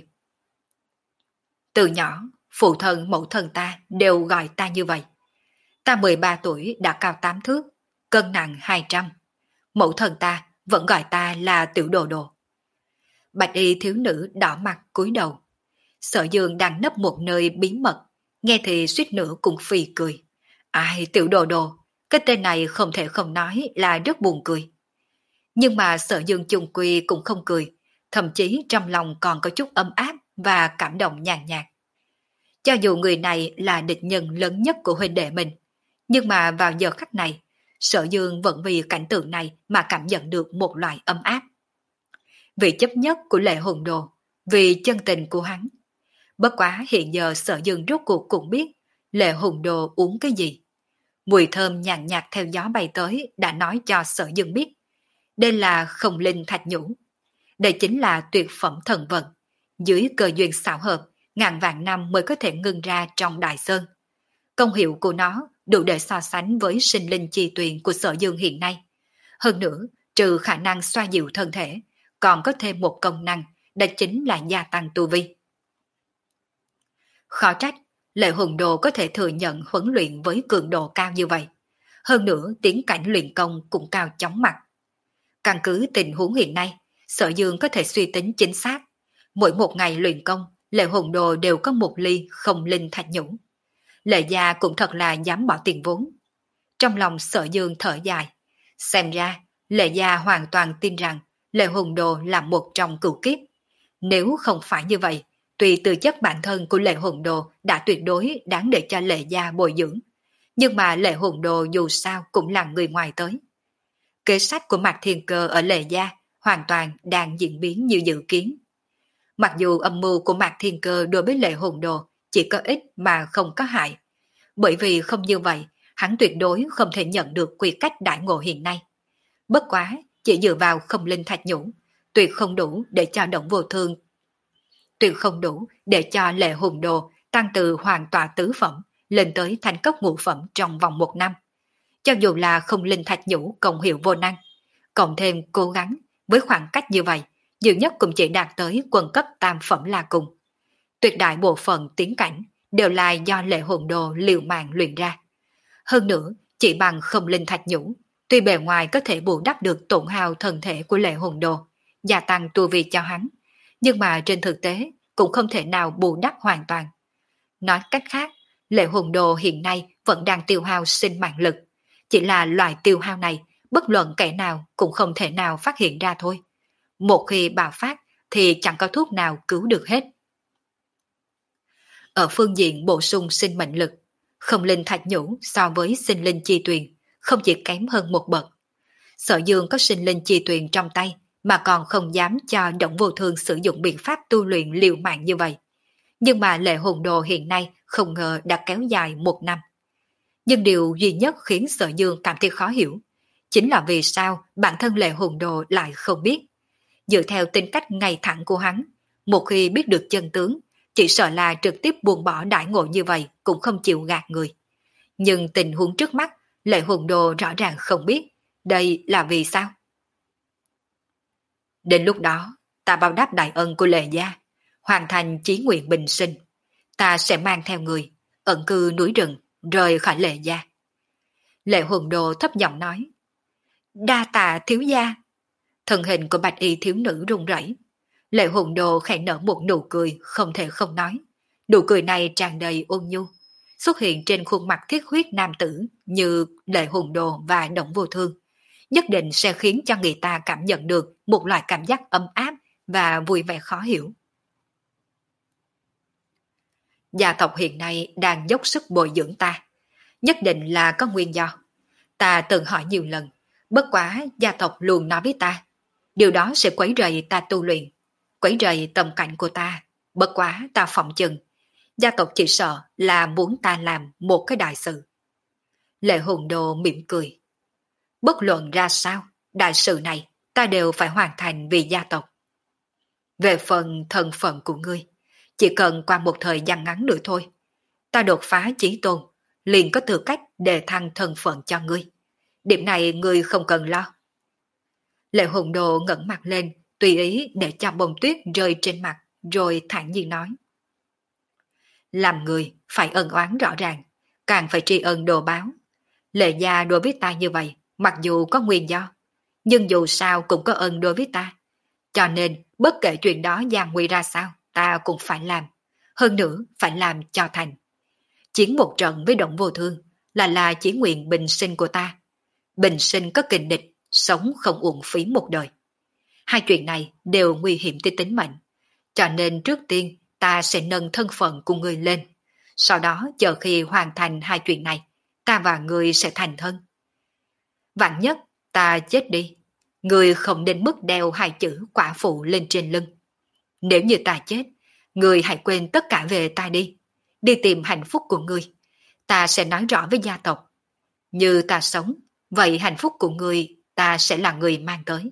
Speaker 1: Từ nhỏ, phụ thân mẫu thân ta đều gọi ta như vậy. Ta mười ba tuổi đã cao tám thước, cân nặng hai trăm. Mẫu thân ta vẫn gọi ta là Tiểu Đồ Đồ. Bạch y thiếu nữ đỏ mặt cúi đầu. Sở Dương đang nấp một nơi bí mật, nghe thì suýt nữa cũng phì cười. Ai, Tiểu Đồ Đồ, cái tên này không thể không nói là rất buồn cười. Nhưng mà Sở Dương chung quy cũng không cười, thậm chí trong lòng còn có chút ấm áp và cảm động nhàn nhạt. Cho dù người này là địch nhân lớn nhất của huynh đệ mình, nhưng mà vào giờ khắc này, Sở Dương vẫn vì cảnh tượng này mà cảm nhận được một loại ấm áp. Vì chấp nhất của Lệ Hùng Đồ, vì chân tình của hắn. Bất quá hiện giờ Sở Dương rốt cuộc cũng biết Lệ Hùng Đồ uống cái gì. Mùi thơm nhàn nhạt theo gió bay tới đã nói cho Sở Dương biết. Đây là Không Linh Thạch Nhũ. Đây chính là tuyệt phẩm thần vật. Dưới cơ duyên xảo hợp, ngàn vạn năm mới có thể ngưng ra trong Đại Sơn. Công hiệu của nó đủ để so sánh với sinh linh chi tuyền của Sở Dương hiện nay. Hơn nữa, trừ khả năng xoa dịu thân thể, còn có thêm một công năng, đó chính là gia tăng tu vi. Khó trách, Lệ Hùng Đồ có thể thừa nhận huấn luyện với cường độ cao như vậy. Hơn nữa, tiến cảnh luyện công cũng cao chóng mặt. Căn cứ tình huống hiện nay, Sở Dương có thể suy tính chính xác. Mỗi một ngày luyện công, Lệ Hùng Đồ đều có một ly Không Linh Thạch Nhũ. Lệ gia cũng thật là dám bỏ tiền vốn. Trong lòng Sở Dương thở dài. Xem ra, Lệ gia hoàn toàn tin rằng Lệ Hùng Đồ là một trong cửu kiếp. Nếu không phải như vậy, tuy tư chất bản thân của Lệ Hùng Đồ đã tuyệt đối đáng để cho Lệ gia bồi dưỡng, nhưng mà Lệ Hùng Đồ dù sao cũng là người ngoài tới. Kế sách của Mạc Thiên Cơ ở Lệ gia hoàn toàn đang diễn biến như dự kiến. Mặc dù âm mưu của Mạc Thiên Cơ đối với Lệ Hùng Đồ chỉ có ích mà không có hại, bởi vì không như vậy, hắn tuyệt đối không thể nhận được quy cách đại ngộ hiện nay. Bất quá, chỉ dựa vào Không Linh Thạch Nhũ, tuyệt không đủ để cho Động Vô Thương, tuyệt không đủ để cho Lệ Hùng Đồ tăng từ hoàn tọa tứ phẩm lên tới thành cấp ngũ phẩm trong vòng một năm. Cho dù là Không Linh Thạch Nhũ công hiệu vô năng, cộng thêm cố gắng với khoảng cách như vậy, nhiều nhất cũng chỉ đạt tới quân cấp tam phẩm là cùng. Tuyệt đại bộ phận tiến cảnh đều là do Lệ Hùng Đồ liều mạng luyện ra. Hơn nữa, chỉ bằng Không Linh Thạch Nhũ, tuy bề ngoài có thể bù đắp được tổn hao thân thể của Lệ Hùng Đồ, gia tăng tu vi cho hắn, nhưng mà trên thực tế cũng không thể nào bù đắp hoàn toàn. Nói cách khác, Lệ Hùng Đồ hiện nay vẫn đang tiêu hao sinh mạng lực, chỉ là loại tiêu hao này bất luận kẻ nào cũng không thể nào phát hiện ra thôi. Một khi bạo phát thì chẳng có thuốc nào cứu được hết. Ở phương diện bổ sung sinh mệnh lực, Không Linh Thạch Nhũ so với sinh linh chi tuyền không chỉ kém hơn một bậc. Sở Dương có sinh linh chi tuyền trong tay mà còn không dám cho Động Vô Thương sử dụng biện pháp tu luyện liều mạng như vậy. Nhưng mà Lệ Hùng Đồ hiện nay không ngờ đã kéo dài một năm. Nhưng điều duy nhất khiến Sở Dương cảm thấy khó hiểu chính là vì sao bản thân Lệ Hùng Đồ lại không biết. Dựa theo tính cách ngay thẳng của hắn, một khi biết được chân tướng, chỉ sợ là trực tiếp buông bỏ đại ngộ như vậy cũng không chịu gạt người. Nhưng tình huống trước mắt, Lệ Hùng Đồ rõ ràng không biết, đây là vì sao? Đến lúc đó, ta báo đáp đại ân của Lệ gia, hoàn thành chí nguyện bình sinh, ta sẽ mang theo người, ẩn cư núi rừng, rời khỏi Lệ gia. Lệ Hùng Đồ thấp giọng nói, đa tạ thiếu gia. Thân hình của bạch y thiếu nữ run rẩy. Lệ Hùng Đồ khẽ nở một nụ cười không thể không nói. Nụ cười này tràn đầy ôn nhu, xuất hiện trên khuôn mặt thiết huyết nam tử như Lệ Hùng Đồ và Đổng Vô Thương, nhất định sẽ khiến cho người ta cảm nhận được một loại cảm giác ấm áp và vui vẻ khó hiểu. Gia tộc hiện nay đang dốc sức bồi dưỡng ta, nhất định là có nguyên do. Ta từng hỏi nhiều lần, bất quá gia tộc luôn nói với ta, điều đó sẽ quấy rầy ta tu luyện, quấy rầy tầm cảnh của ta. Bất quá ta phỏng chừng, gia tộc chỉ sợ là muốn ta làm một cái đại sự. Lệ Hùng Đồ mỉm cười. Bất luận ra sao, đại sự này ta đều phải hoàn thành vì gia tộc. Về phần thân phận của ngươi, chỉ cần qua một thời gian ngắn nữa thôi, ta đột phá chí tôn, liền có tư cách đề thăng thân phận cho ngươi. Điểm này ngươi không cần lo. Lệ Hùng Đồ ngẩng mặt lên, tùy ý để cho bông tuyết rơi trên mặt, rồi thản nhiên nói. Làm người phải ân oán rõ ràng, càng phải tri ân đồ báo. Lệ gia đối với ta như vậy, mặc dù có nguyên do, nhưng dù sao cũng có ân đối với ta. Cho nên, bất kể chuyện đó gian nguy ra sao, ta cũng phải làm. Hơn nữa, phải làm cho thành. Chiến một trận với Đổng Vô Thương là là chỉ nguyện bình sinh của ta. Bình sinh có kình địch, sống không uổng phí một đời. Hai chuyện này đều nguy hiểm tới tính mệnh. Cho nên trước tiên ta sẽ nâng thân phận của người lên. Sau đó chờ khi hoàn thành hai chuyện này, ta và người sẽ thành thân. Vạn nhất ta chết đi, người không đến mức đeo hai chữ quả phụ lên trên lưng. Nếu như ta chết, người hãy quên tất cả về ta đi. Đi tìm hạnh phúc của người. Ta sẽ nói rõ với gia tộc. Như ta sống, vậy hạnh phúc của người ta sẽ là người mang tới.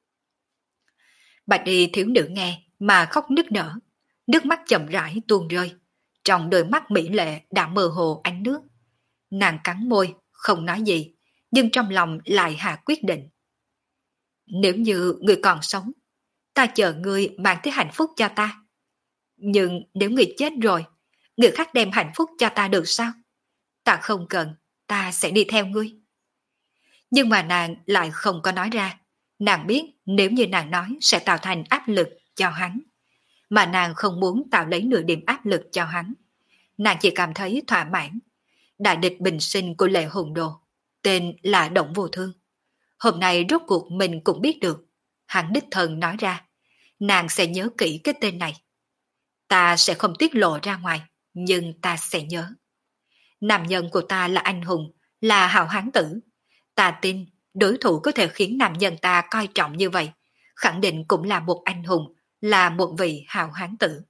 Speaker 1: Bạch y thiếu nữ nghe mà khóc nức nở, nước mắt chậm rãi tuôn rơi. Trong đôi mắt mỹ lệ đã mơ hồ ánh nước. Nàng cắn môi, không nói gì, nhưng trong lòng lại hạ quyết định. Nếu như người còn sống, ta chờ ngươi mang tới hạnh phúc cho ta. Nhưng nếu người chết rồi, người khác đem hạnh phúc cho ta được sao? Ta không cần, ta sẽ đi theo ngươi. Nhưng mà nàng lại không có nói ra. Nàng biết nếu như nàng nói sẽ tạo thành áp lực cho hắn. Mà nàng không muốn tạo lấy nửa điểm áp lực cho hắn. Nàng chỉ cảm thấy thỏa mãn. Đại địch bình sinh của Lệ Hùng Đồ, tên là Đổng Vô Thương. Hôm nay rốt cuộc mình cũng biết được. Hắn đích thân nói ra, nàng sẽ nhớ kỹ cái tên này. Ta sẽ không tiết lộ ra ngoài, nhưng ta sẽ nhớ. Nam nhân của ta là anh hùng, là hào hán tử. Ta tin đối thủ có thể khiến nam nhân ta coi trọng như vậy, khẳng định cũng là một anh hùng, là một vị hào hán tử.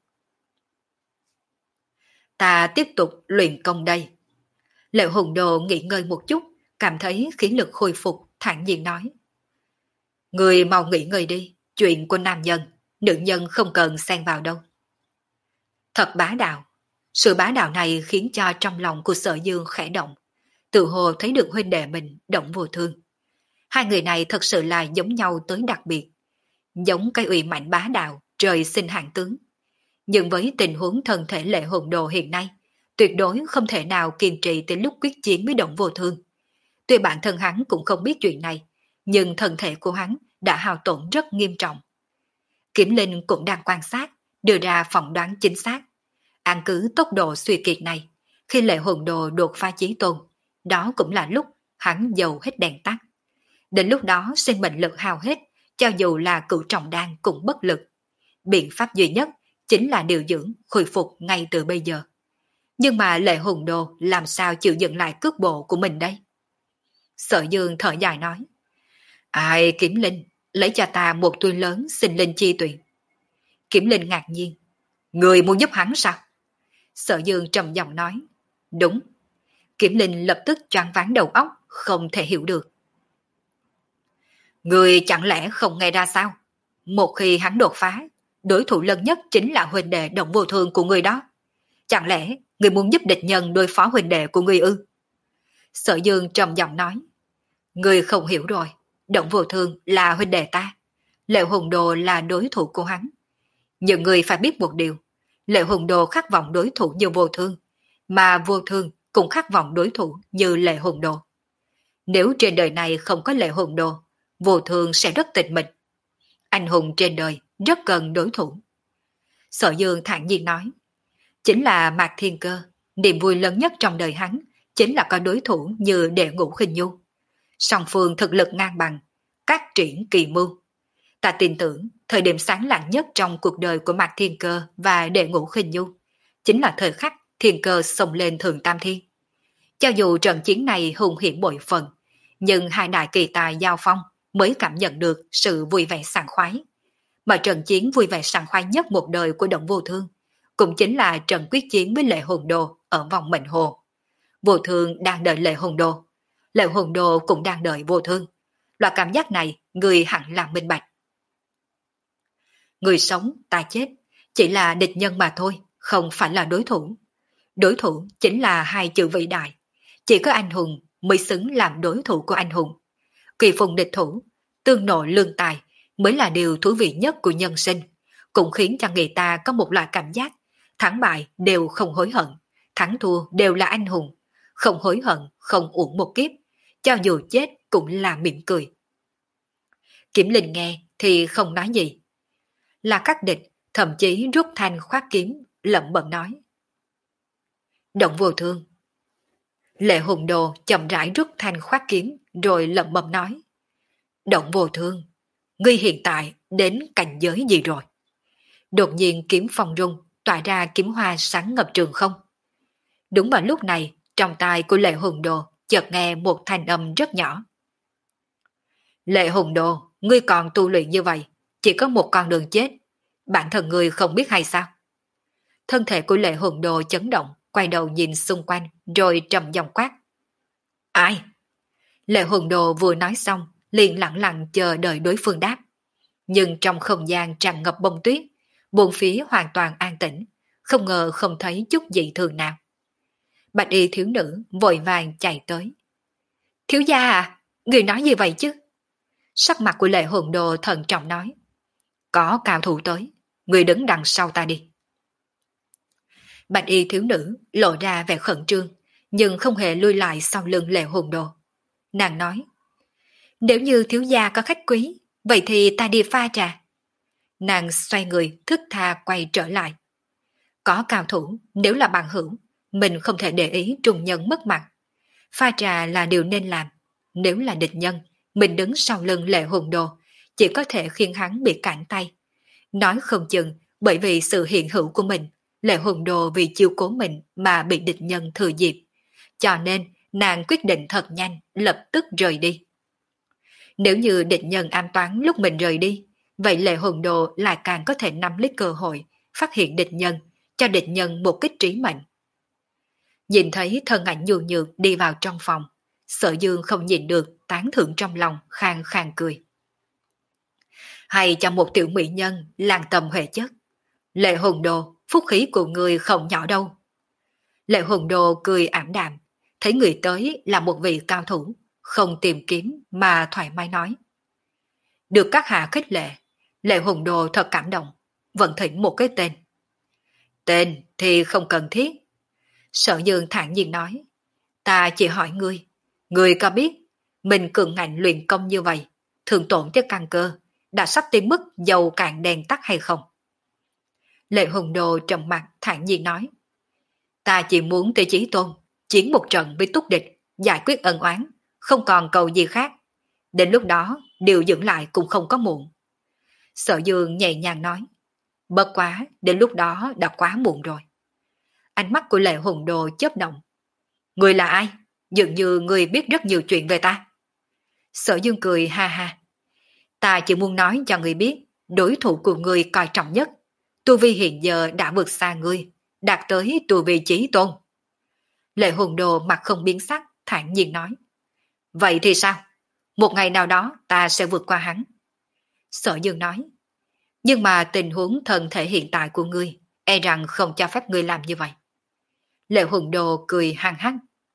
Speaker 1: Ta tiếp tục luyện công đây. Lệ Hùng Đồ nghỉ ngơi một chút, cảm thấy khí lực khôi phục, thản nhiên nói. Người mau nghỉ ngơi đi, chuyện của nam nhân, nữ nhân không cần xen vào đâu. Thật bá đạo. Sự bá đạo này khiến cho trong lòng của Sở Dương khẽ động, tự hồ thấy được huynh đệ mình Đổng Vô Thương. Hai người này thật sự là giống nhau tới đặc biệt, giống cái uy mạnh bá đạo trời sinh hạng tướng. Nhưng với tình huống thân thể Lệ Hồn Đồ hiện nay, tuyệt đối không thể nào kiên trì tới lúc quyết chiến với Đổng Vô Thương. Tuy bản thân hắn cũng không biết chuyện này, nhưng thân thể của hắn đã hao tổn rất nghiêm trọng. Kiểm Linh cũng đang quan sát, đưa ra phỏng đoán chính xác. Ăn cứ tốc độ suy kiệt này, khi Lệ Hồn Đồ đột phá chí tôn, đó cũng là lúc hắn dầu hết đèn tắt. Đến lúc đó sinh mệnh lực hao hết, cho dù là cửu trọng đan cũng bất lực. Biện pháp duy nhất chính là điều dưỡng, khôi phục ngay từ bây giờ. Nhưng mà Lệ Hồn Đồ làm sao chịu dừng lại cước bộ của mình đây? Sở Dương thở dài nói. Ai Kiểm Linh, lấy cho ta một túi lớn sinh linh chi tuyền. Kiểm Linh ngạc nhiên. Người muốn giúp hắn sao? Sở Dương trầm giọng nói. Đúng. Kiểm Linh lập tức choáng váng đầu óc, không thể hiểu được. Người chẳng lẽ không nghe ra sao? Một khi hắn đột phá, đối thủ lớn nhất chính là huynh đệ Đổng Vô Thương của người đó. Chẳng lẽ người muốn giúp địch nhân đối phó huynh đệ của người ư? Sở Dương trầm giọng nói. Người không hiểu rồi, Đổng Vô Thương là huynh đệ ta, Lệ Hồn Đồ là đối thủ của hắn. Nhưng người phải biết một điều, Lệ Hùng Đồ khát vọng đối thủ như Vô Thương, mà Vô Thương cũng khát vọng đối thủ như Lệ Hùng Đồ. Nếu trên đời này không có Lệ Hùng Đồ, Vô Thương sẽ rất tịch mịch. Anh hùng trên đời rất cần đối thủ. Sở Dương thản nhiên nói, chính là Mạc Thiên Cơ, niềm vui lớn nhất trong đời hắn chính là có đối thủ như Đệ Ngũ Khinh Nhu. Song phương thực lực ngang bằng, các triển kỳ mưu. Ta tin tưởng thời điểm sáng lạng nhất trong cuộc đời của Mạc Thiên Cơ và Đệ Ngũ Khinh Nhu chính là thời khắc Thiên Cơ xông lên Thượng Tam Thiên. Cho dù trận chiến này hùng hiểm bội phần, nhưng hai đại kỳ tài giao phong mới cảm nhận được sự vui vẻ sảng khoái. Mà trận chiến vui vẻ sảng khoái nhất một đời của Động Vô Thương cũng chính là trận quyết chiến với Lệ Hồn Đồ ở vòng Mệnh Hồ. Vô Thương đang đợi Lệ Hồn Đồ, Lệ Hồn Đồ cũng đang đợi Vô Thương. Loại cảm giác này người hẳn là minh bạch. Người sống, ta chết, chỉ là địch nhân mà thôi, không phải là đối thủ. Đối thủ chính là hai chữ vĩ đại. Chỉ có anh hùng mới xứng làm đối thủ của anh hùng. Kỳ phùng địch thủ, tương nộ lương tài mới là điều thú vị nhất của nhân sinh, cũng khiến cho người ta có một loại cảm giác thắng bại đều không hối hận, thắng thua đều là anh hùng, không hối hận, không uổng một kiếp, cho dù chết cũng là mỉm cười. Kiểm Linh nghe thì không nói gì. Là các địch, thậm chí rút thanh khoát kiếm, lẩm bẩm nói. Động Vô Thương. Lệ Hùng Đồ chậm rãi rút thanh khoát kiếm, rồi lẩm bẩm nói. Động Vô Thương, ngươi hiện tại đến cảnh giới gì rồi? Đột nhiên kiếm phong rung, tỏa ra kiếm hoa sáng ngập trường không. Đúng vào lúc này, trong tai của Lệ Hùng Đồ chợt nghe một thanh âm rất nhỏ. Lệ Hùng Đồ, ngươi còn tu luyện như vậy, chỉ có một con đường chết. Bản thân ngươi không biết hay sao? Thân thể của Lệ Hùng Đồ chấn động, quay đầu nhìn xung quanh, rồi trầm giọng quát. Ai? Lệ Hùng Đồ vừa nói xong, liền lặng lặng chờ đợi đối phương đáp. Nhưng trong không gian tràn ngập bông tuyết, bốn phía hoàn toàn an tĩnh, không ngờ không thấy chút dị thường nào. Bạch y thiếu nữ vội vàng chạy tới. Thiếu gia à, người nói gì vậy chứ? Sắc mặt của Lệ Hùng Đồ thận trọng nói. Có cao thủ tới, người đứng đằng sau ta đi. Bạch y thiếu nữ lộ ra vẻ khẩn trương, nhưng không hề lui lại sau lưng Lệ Hùng Đồ. Nàng nói, nếu như thiếu gia có khách quý, vậy thì ta đi pha trà. Nàng xoay người thức tha quay trở lại. Có cao thủ, nếu là bằng hữu, mình không thể để ý trùng nhân mất mặt. Pha trà là điều nên làm. Nếu là địch nhân, mình đứng sau lưng Lệ Hùng Đồ, chỉ có thể khiến hắn bị cản tay. Nói không chừng, bởi vì sự hiện hữu của mình, Lệ Hùng Đồ vì chiêu cố mình mà bị địch nhân thừa dịp. Cho nên, nàng quyết định thật nhanh, lập tức rời đi. Nếu như địch nhân an toán lúc mình rời đi, vậy Lệ Hùng Đồ lại càng có thể nắm lấy cơ hội, phát hiện địch nhân, cho địch nhân một kích trí mệnh. Nhìn thấy thân ảnh nhu nhược đi vào trong phòng, Sở Dương không nhìn được, tán thưởng trong lòng, khang khang cười. Hay cho một tiểu mỹ nhân, làng tầm huệ chất. Lệ Hùng Đồ, phúc khí của người không nhỏ đâu. Lệ Hùng Đồ cười ảm đạm, thấy người tới là một vị cao thủ, không tìm kiếm mà thoải mái nói. Được các hạ khích lệ, Lệ Hùng Đồ thật cảm động, vẫn thỉnh một cái tên. Tên thì không cần thiết. Sở Dương thản nhiên nói, ta chỉ hỏi ngươi, ngươi có biết mình cường ngạnh luyện công như vậy, thường tổn tới căn cơ, đã sắp tới mức dầu cạn đèn tắt hay không? Lệ Hùng Đồ trầm mặt thản nhiên nói, ta chỉ muốn tới Chí Tôn, chiến một trận với túc địch, giải quyết ân oán, không còn cầu gì khác. Đến lúc đó, điều dưỡng lại cũng không có muộn. Sở Dương nhẹ nhàng nói, bất quá, đến lúc đó đã quá muộn rồi. Ánh mắt của Lệ Hùng Đồ chớp động. Người là ai? Dường như người biết rất nhiều chuyện về ta. Sở Dương cười ha ha. Ta chỉ muốn nói cho người biết, đối thủ của người coi trọng nhất, tu vi hiện giờ đã vượt xa ngươi, đạt tới tu vi Chí Tôn. Lệ Hùng Đồ mặt không biến sắc, thản nhiên nói. Vậy thì sao? Một ngày nào đó ta sẽ vượt qua hắn. Sở Dương nói. Nhưng mà tình huống thân thể hiện tại của ngươi, e rằng không cho phép ngươi làm như vậy. Lệ Hùng Đồ cười hăng hắc.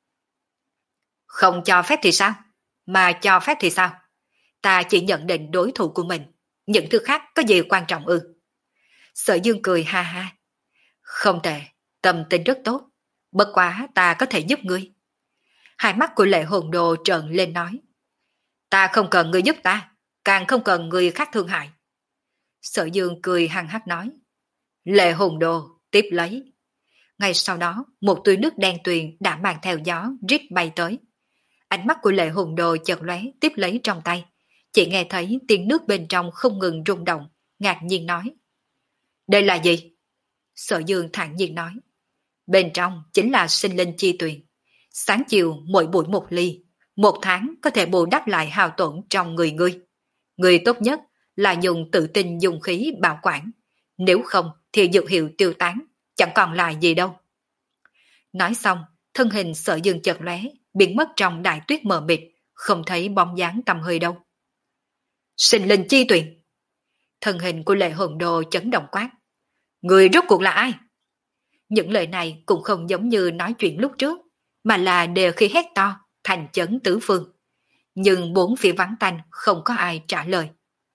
Speaker 1: Không cho phép thì sao? Mà cho phép thì sao? Ta chỉ nhận định đối thủ của mình, những thứ khác có gì quan trọng ư? Sở Dương cười ha ha. Không tệ, tâm tính rất tốt. Bất quá ta có thể giúp ngươi. Hai mắt của Lệ Hồn Đồ trợn lên nói. Ta không cần ngươi giúp ta, càng không cần người khác thương hại. Sở Dương cười hăng hắc nói. Lệ Hồn Đồ, tiếp lấy. Ngay sau đó, một túi nước đen tuyền đã mang theo gió rít bay tới. Ánh mắt của Lệ Hồn Đồ chợt lóe tiếp lấy trong tay. Chỉ nghe thấy tiếng nước bên trong không ngừng rung động, ngạc nhiên nói. Đây là gì? Sở Dương thản nhiên nói. Bên trong chính là sinh linh chi tuyền. Sáng chiều mỗi buổi một ly, một tháng có thể bù đắp lại hao tổn trong người ngươi. Người tốt nhất là dùng tự tin dùng khí bảo quản. Nếu không thì dược hiệu tiêu tán, chẳng còn lại gì đâu. Nói xong, thân hình Sở Dương chợt lóe, biến mất trong đại tuyết mờ mịt, không thấy bóng dáng tầm hơi đâu. Sinh linh chi tuyền. Thân hình của Lệ Hồn Đồ chấn động quát. Người rốt cuộc là ai? Những lời này cũng không giống như nói chuyện lúc trước, mà là đều khi hét to, thành chấn tứ phương. Nhưng bốn phía vắng tanh không có ai trả lời.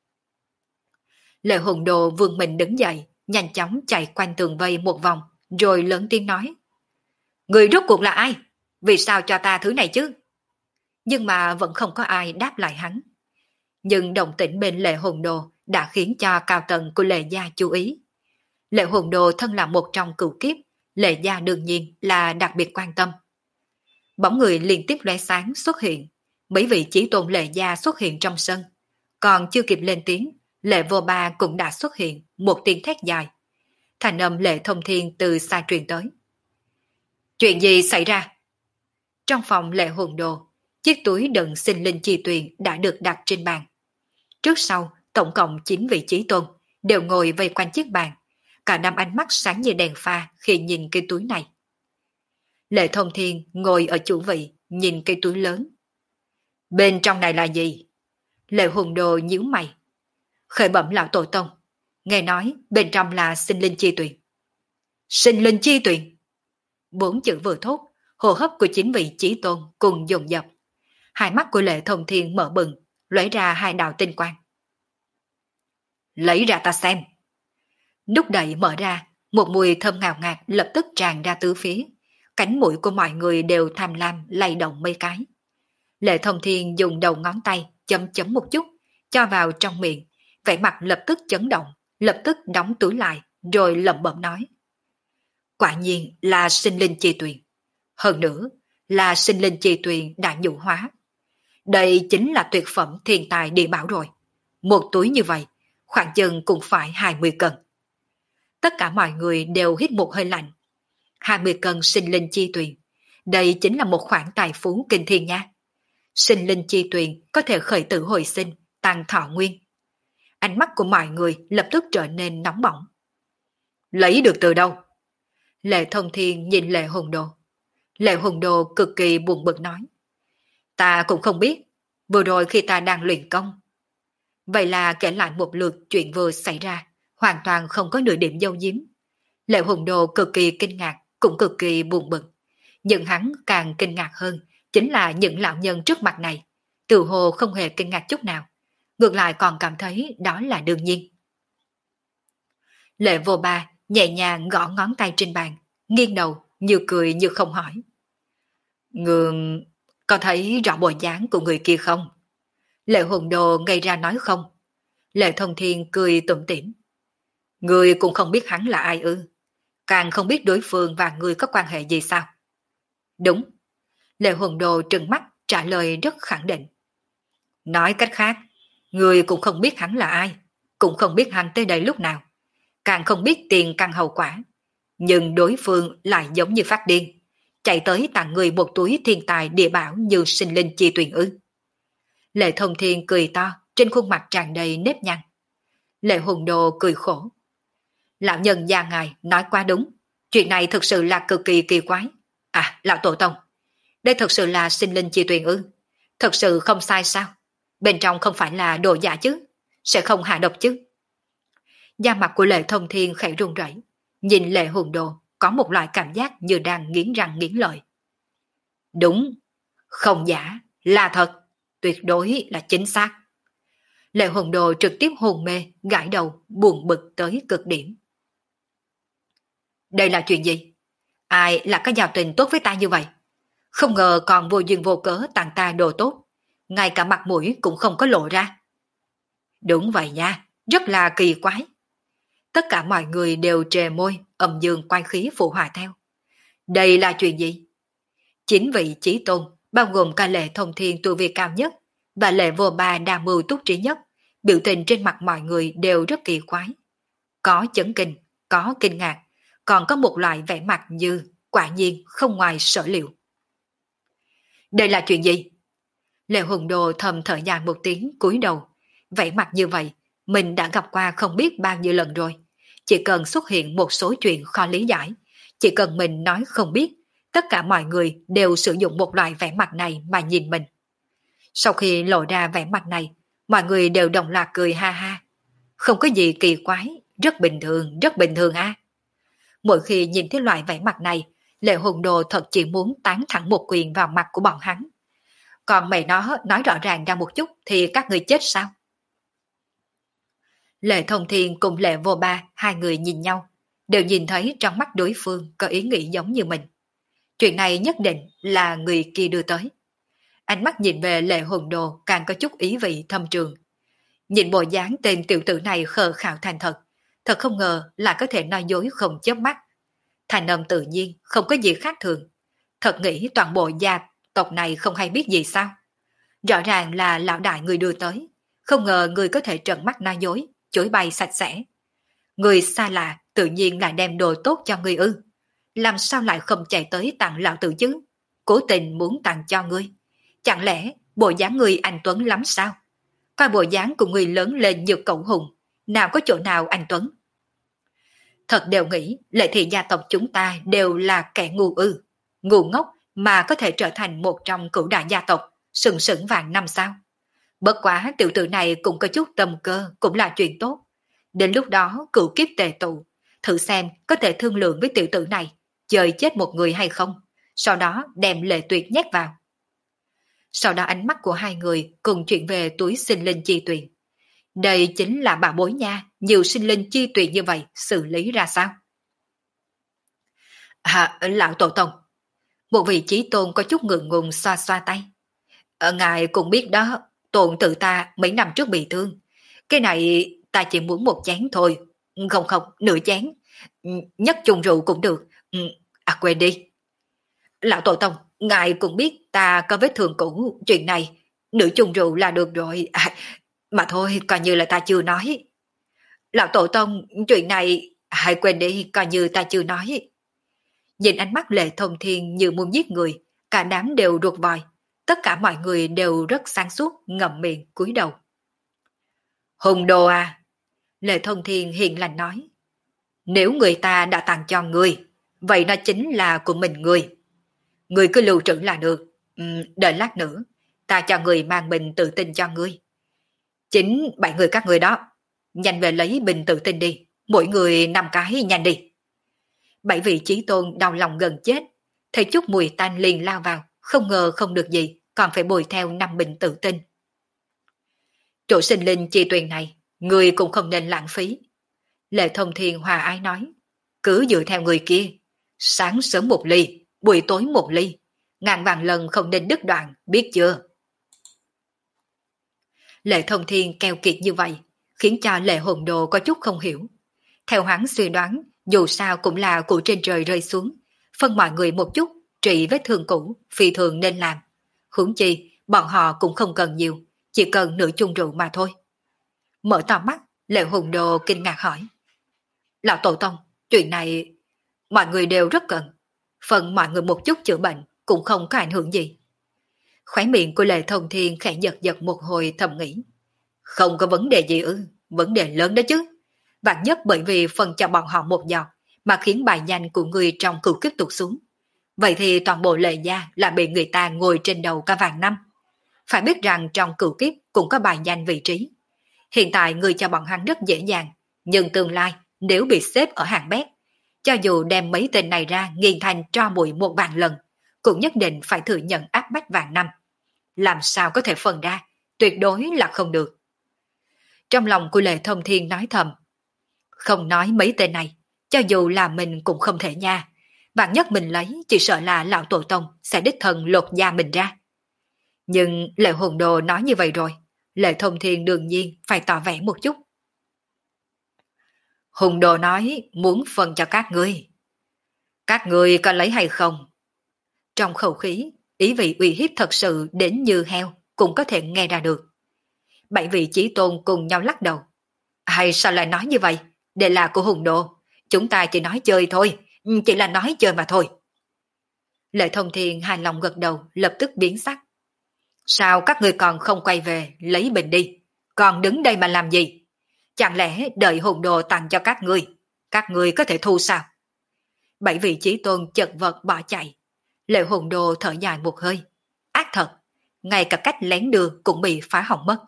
Speaker 1: Lệ Hồn Đồ vươn mình đứng dậy, nhanh chóng chạy quanh tường vây một vòng, rồi lớn tiếng nói. Người rốt cuộc là ai? Vì sao cho ta thứ này chứ? Nhưng mà vẫn không có ai đáp lại hắn. Nhưng động tĩnh bên Lệ Hồn Đồ đã khiến cho cao tầng của Lệ Gia chú ý. Lệ Hồn Đồ thân là một trong cửu kiếp, Lệ Gia đương nhiên là đặc biệt quan tâm. Bóng người liên tiếp lóe sáng xuất hiện, mấy vị chí tôn Lệ Gia xuất hiện trong sân. Còn chưa kịp lên tiếng, Lệ Vô Ba cũng đã xuất hiện, một tiếng thét dài. Thành âm Lệ Thông Thiên từ xa truyền tới. Chuyện gì xảy ra? Trong phòng Lệ Hồn Đồ, chiếc túi đựng sinh linh chi tuyền đã được đặt trên bàn. Trước sau, tổng cộng chín vị chí tôn đều ngồi vây quanh chiếc bàn. Cả năm ánh mắt sáng như đèn pha khi nhìn cái túi này. Lệ Thông Thiên ngồi ở chủ vị, nhìn cái túi lớn. Bên trong này là gì? Lệ Hồn Đồ nhíu mày. Khởi bẩm lão tổ tông, nghe nói bên trong là sinh linh chi tuyền. Sinh linh chi tuyền? Bốn chữ vừa thốt, hô hấp của chín vị chí tôn cùng dồn dập. Hai mắt của Lệ Thông Thiên mở bừng, lóe ra hai đạo tinh quang. Lấy ra ta xem. Nút đậy mở ra, một mùi thơm ngào ngạt lập tức tràn ra tứ phía. Cánh mũi của mọi người đều tham lam lay động mấy cái. Lệ Thông Thiên dùng đầu ngón tay chấm chấm một chút, cho vào trong miệng, vẻ mặt lập tức chấn động, lập tức đóng túi lại, rồi lẩm bẩm nói. Quả nhiên là sinh linh chi tuyền. Hơn nữa, là sinh linh chi tuyền đã nhũ hóa. Đây chính là tuyệt phẩm thiên tài địa bảo rồi. Một túi như vậy, khoảng chừng cũng phải hai mươi cân. Tất cả mọi người đều hít một hơi lạnh. hai mươi cân sinh linh chi tuyền. Đây chính là một khoản tài phú kinh thiên nha. Sinh linh chi tuyền có thể khởi tử hồi sinh, tăng thọ nguyên. Ánh mắt của mọi người lập tức trở nên nóng bỏng. Lấy được từ đâu? Lệ Thông Thiên nhìn Lệ Hồn Đồ. Lệ Hồn Đồ cực kỳ buồn bực nói. Ta cũng không biết, vừa rồi khi ta đang luyện công. Vậy là kể lại một lượt chuyện vừa xảy ra, hoàn toàn không có nửa điểm dâu diếm. Lệ Hồn Đồ cực kỳ kinh ngạc, cũng cực kỳ buồn bực. Nhưng hắn càng kinh ngạc hơn, chính là những lão nhân trước mặt này. Tự hồ không hề kinh ngạc chút nào, ngược lại còn cảm thấy đó là đương nhiên. Lệ Vô Ba nhẹ nhàng gõ ngón tay trên bàn, nghiêng đầu, như cười như không hỏi. Người có thấy rõ bộ dáng của người kia không? Lệ Hồn Đồ ngây ra nói không. Lệ Thông Thiên cười tủm tỉm. Người cũng không biết hắn là ai ư? Càng không biết đối phương và người có quan hệ gì sao? Đúng. Lệ Hồn Đồ trừng mắt trả lời rất khẳng định. Nói cách khác, người cũng không biết hắn là ai, cũng không biết hắn tới đây lúc nào, càng không biết tiền căn hậu quả. Nhưng đối phương lại giống như phát điên, chạy tới tặng người một túi thiên tài địa bảo như sinh linh chi tuyền ư. Lệ Thông Thiên cười to, trên khuôn mặt tràn đầy nếp nhăn. Lệ Hồn Đồ cười khổ. Lão nhân gia ngài nói quá đúng, chuyện này thực sự là cực kỳ kỳ quái. À, lão tổ tông, đây thực sự là sinh linh chi tuyền ư? Thật sự không sai sao? Bên trong không phải là đồ giả chứ? Sẽ không hạ độc chứ? Da mặt của Lệ Thông Thiên khẽ run rẩy, nhìn Lệ Hồn Đồ có một loại cảm giác như đang nghiến răng nghiến lợi. Đúng, không giả, là thật, tuyệt đối là chính xác. Lệ Hồn Đồ trực tiếp hồn mê, gãi đầu, buồn bực tới cực điểm. Đây là chuyện gì? Ai là có giao tình tốt với ta như vậy? Không ngờ còn vô duyên vô cớ tặng ta đồ tốt, ngay cả mặt mũi cũng không có lộ ra. Đúng vậy nha, rất là kỳ quái. Tất cả mọi người đều trề môi, âm dương quay khí phụ hòa theo. Đây là chuyện gì? Chính vị chí tôn, bao gồm cả Lệ Thông Thiên tu vi cao nhất và Lệ Vô Ba đa mưu túc trí nhất, biểu tình trên mặt mọi người đều rất kỳ quái. Có chấn kinh, có kinh ngạc, còn có một loại vẻ mặt như quả nhiên không ngoài sở liệu. Đây là chuyện gì? Lệ Hùng Đồ thầm thở dài một tiếng cúi đầu. Vẻ mặt như vậy, mình đã gặp qua không biết bao nhiêu lần rồi. Chỉ cần xuất hiện một số chuyện khó lý giải, chỉ cần mình nói không biết, tất cả mọi người đều sử dụng một loại vẻ mặt này mà nhìn mình. Sau khi lộ ra vẻ mặt này, mọi người đều đồng loạt cười ha ha. Không có gì kỳ quái, rất bình thường, rất bình thường a. À. Mỗi khi nhìn thấy loại vẻ mặt này, Lệ Hùng Đồ thật chỉ muốn tán thẳng một quyền vào mặt của bọn hắn. Còn mày nó nói rõ ràng ra một chút thì các người chết sao? Lệ Thông Thiên cùng Lệ Vô Ba, hai người nhìn nhau, đều nhìn thấy trong mắt đối phương có ý nghĩ giống như mình. Chuyện này nhất định là người kia đưa tới. Ánh mắt nhìn về Lệ Hùng Đồ càng có chút ý vị thâm trường. Nhìn bộ dáng tên tiểu tử này khờ khạo thành thật, thật không ngờ là có thể nói dối không chớp mắt. Thành âm tự nhiên, không có gì khác thường. Thật nghĩ toàn bộ gia tộc này không hay biết gì sao? Rõ ràng là lão đại người đưa tới, không ngờ người có thể trợn mắt nói dối, chối bay sạch sẽ. Người xa lạ tự nhiên lại đem đồ tốt cho người ư. Làm sao lại không chạy tới tặng lão tử chứ? Cố tình muốn tặng cho ngươi. Chẳng lẽ bộ dáng người anh Tuấn lắm sao? Coi bộ dáng của người lớn lên như cậu hùng, nào có chỗ nào anh Tuấn? Thật đều nghĩ Lệ thị gia tộc chúng ta đều là kẻ ngu ư, ngu ngốc mà có thể trở thành một trong cửu đại gia tộc, sừng sững vàng năm sao. Bất quá tiểu tử này cũng có chút tâm cơ, cũng là chuyện tốt. Đến lúc đó cửu kiếp tề tụ, thử xem có thể thương lượng với tiểu tử này, chơi chết một người hay không, sau đó đem Lệ Tuyệt nhét vào. Sau đó ánh mắt của hai người cùng chuyện về túi sinh linh chi tuyền. Đây chính là bà bối nha, nhiều sinh linh chi tuyền như vậy xử lý ra sao? À, lão tổ tông. Một vị trí tôn có chút ngượng ngùng xoa xoa tay. Ở ngài cũng biết đó, tôn tự ta mấy năm trước bị thương. Cái này ta chỉ muốn một chén thôi. Không không, nửa chén. Nhất chung rượu cũng được. À quên đi. Lão tổ tông, ngài cũng biết ta có vết thương cũ, chuyện này, nửa chung rượu là được rồi. À, mà thôi, coi như là ta chưa nói. Lão tổ tông, chuyện này, hãy quên đi, coi như ta chưa nói. Nhìn ánh mắt Lệ Thông Thiên như muốn giết người, cả đám đều ruột vòi. Tất cả mọi người đều rất sáng suốt, ngậm miệng, cúi đầu. Hùng đồ à! Lệ Thông Thiên hiền lành nói. Nếu người ta đã tặng cho người, vậy nó chính là của mình người. Người cứ lưu trữ là được. Ừ, đợi lát nữa, ta cho người mang bình tự tin cho ngươi. Chính bảy người các người đó. Nhanh về lấy bình tự tin đi. Mỗi người năm cái nhanh đi. Bảy vị chí tôn đau lòng gần chết. Thấy chút mùi tanh liền lao vào. Không ngờ không được gì, còn phải bồi theo năm bình tự tin. Chỗ sinh linh chi tuyền này, người cũng không nên lãng phí. Lệ Thông Thiên hòa ái nói. Cứ dựa theo người kia. Sáng sớm một ly, buổi tối một ly. Ngàn vạn lần không nên đứt đoạn, biết chưa? Lệ Thông Thiên keo kiệt như vậy, khiến cho Lệ Hồn Đồ có chút không hiểu. Theo hắn suy đoán, dù sao cũng là của trên trời rơi xuống, phân mọi người một chút, trị vết thương cũ, phi thường nên làm. Huống chi, bọn họ cũng không cần nhiều, chỉ cần nửa chung rượu mà thôi. Mở to mắt, Lệ Hồn Đồ kinh ngạc hỏi. Lão Tổ Tông, chuyện này mọi người đều rất cần. Phần mọi người một chút chữa bệnh cũng không có ảnh hưởng gì. Khóe miệng của Lệ Thông Thiên khẽ giật giật một hồi thầm nghĩ. Không có vấn đề gì ư, vấn đề lớn đó chứ. Vạn nhất bởi vì phần cho bọn họ một giọt mà khiến bài danh của người trong cửu kiếp tụt xuống. Vậy thì toàn bộ Lệ gia là bị người ta ngồi trên đầu cả vạn năm. Phải biết rằng trong cửu kiếp cũng có bài danh vị trí. Hiện tại người cho bọn hắn rất dễ dàng, nhưng tương lai nếu bị xếp ở hàng bét, cho dù đem mấy tên này ra nghiền thành tro bụi một vạn lần, cũng nhất định phải thừa nhận áp bách vạn năm. Làm sao có thể phân ra, tuyệt đối là không được. Trong lòng của Lệ Thông Thiên nói thầm, không nói mấy tên này, cho dù là mình cũng không thể nha. Vạn nhất mình lấy, chỉ sợ là lão tổ tông sẽ đích thân lột da mình ra. Nhưng Lệ Hồn Đồ nói như vậy rồi, Lệ Thông Thiên đương nhiên phải tỏ vẻ một chút. Hùng Đồ nói muốn phân cho các ngươi. Các ngươi có lấy hay không? Trong khẩu khí, ý vị uy hiếp thật sự đến như heo cũng có thể nghe ra được. Bảy vị chí tôn cùng nhau lắc đầu. Hay sao lại nói như vậy? Đây là của Hùng Đồ. Chúng ta chỉ nói chơi thôi, chỉ là nói chơi mà thôi. Lệ Thông Thiên hài lòng gật đầu, lập tức biến sắc. Sao các ngươi còn không quay về, lấy bình đi? Còn đứng đây mà làm gì? Chẳng lẽ đợi Hùng Đồ tặng cho các ngươi, các ngươi có thể thu sao? Bảy vị chí tôn chật vật bỏ chạy. Lệ Hùng Đồ thở dài một hơi. Ác thật, ngay cả cách lén đưa cũng bị phá hỏng mất.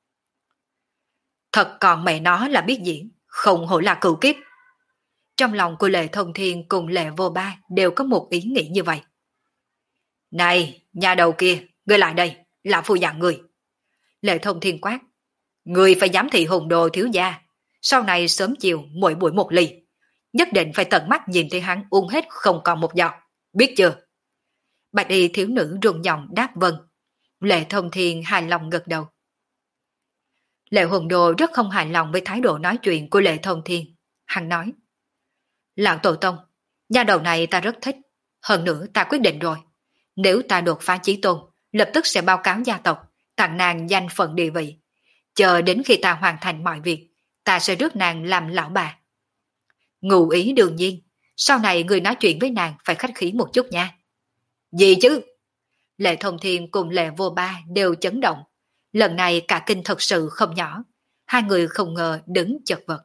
Speaker 1: Thật còn mẹ nó là biết diễn, không hổ là cửu kiếp. Trong lòng của Lệ Thông Thiên cùng Lệ Vô Ba đều có một ý nghĩ như vậy. Này, nhà đầu kia, ngươi lại đây, lão phu dặn người. Lệ Thông Thiên quát. Ngươi phải giám thị Hùng Đồ thiếu gia. Sau này sớm chiều mỗi buổi một ly. Nhất định phải tận mắt nhìn thấy hắn uống hết không còn một giọt. Biết chưa? Bạch y thiếu nữ rung giọng đáp vâng. Lệ Thông Thiên hài lòng gật đầu. Lệ Hùng Đồ rất không hài lòng với thái độ nói chuyện của Lệ Thông Thiên. Hắn nói. Lão Tổ Tông, nhà đầu này ta rất thích. Hơn nữa ta quyết định rồi. Nếu ta đột phá chí tôn, lập tức sẽ báo cáo gia tộc, tặng nàng danh phận địa vị. Chờ đến khi ta hoàn thành mọi việc, ta sẽ rước nàng làm lão bà. Ngụ ý đương nhiên, sau này người nói chuyện với nàng phải khách khí một chút nha. Gì chứ? Lệ Thông Thiên cùng Lệ Vô Ba đều chấn động. Lần này cả kinh thật sự không nhỏ. Hai người không ngờ đứng chật vật.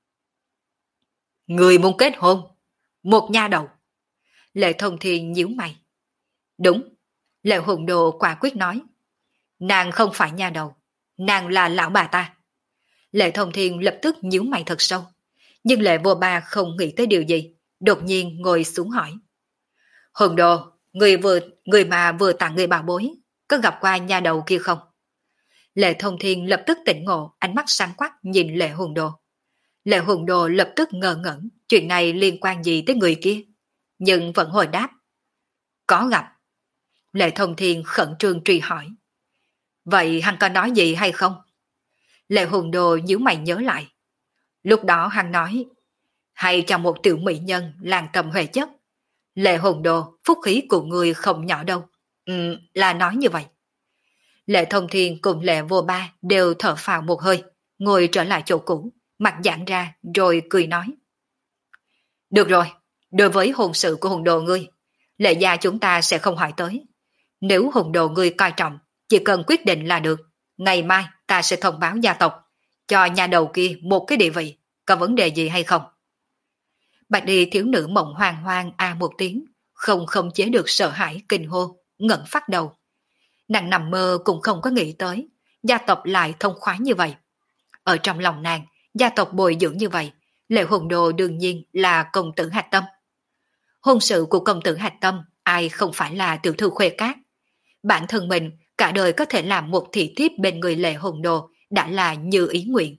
Speaker 1: Người muốn kết hôn? Một nha đầu. Lệ Thông Thiên nhíu mày. Đúng. Lệ Hùng Đồ quả quyết nói. Nàng không phải nha đầu. Nàng là lão bà ta. Lệ Thông Thiên lập tức nhíu mày thật sâu. Nhưng Lệ Vô Ba không nghĩ tới điều gì. Đột nhiên ngồi xuống hỏi. Hùng Đồ, người, vừa, người mà vừa tặng người bảo bối, có gặp qua nha đầu kia không? Lệ Thông Thiên lập tức tỉnh ngộ, ánh mắt sáng quắc nhìn Lệ Hùng Đồ. Lệ Hùng Đồ lập tức ngờ ngẩn, chuyện này liên quan gì tới người kia? Nhưng vẫn hồi đáp. Có gặp. Lệ Thông Thiên khẩn trương truy hỏi. Vậy hắn có nói gì hay không? Lệ Hùng Đồ nhíu mày nhớ lại. Lúc đó hắn nói, hay cho một tiểu mỹ nhân làng tầm huệ chất. Lệ Hùng Đồ, phúc khí của người không nhỏ đâu. Ừ, là nói như vậy. Lệ Thông Thiên cùng Lệ Vô Ba đều thở phào một hơi, ngồi trở lại chỗ cũ, mặt giãn ra rồi cười nói. Được rồi, đối với hôn sự của Hùng Đồ ngươi, Lệ gia chúng ta sẽ không hỏi tới. Nếu Hùng Đồ ngươi coi trọng, chỉ cần quyết định là được. Ngày mai ta sẽ thông báo gia tộc, cho nhà đầu kia một cái địa vị, có vấn đề gì hay không? Bạch đi thiếu nữ mộng hoang hoang a một tiếng, không không chế được sợ hãi kinh hô, ngẩng phát đầu. Nàng nằm mơ cũng không có nghĩ tới, gia tộc lại thông khoái như vậy. Ở trong lòng nàng, gia tộc bồi dưỡng như vậy, Lệ Hùng Đồ đương nhiên là công tử Hạch Tâm. Hôn sự của công tử Hạch Tâm, ai không phải là tiểu thư khuê cát. Bản thân mình cả đời có thể làm một thị thiếp bên người Lệ Hùng Đồ đã là như ý nguyện.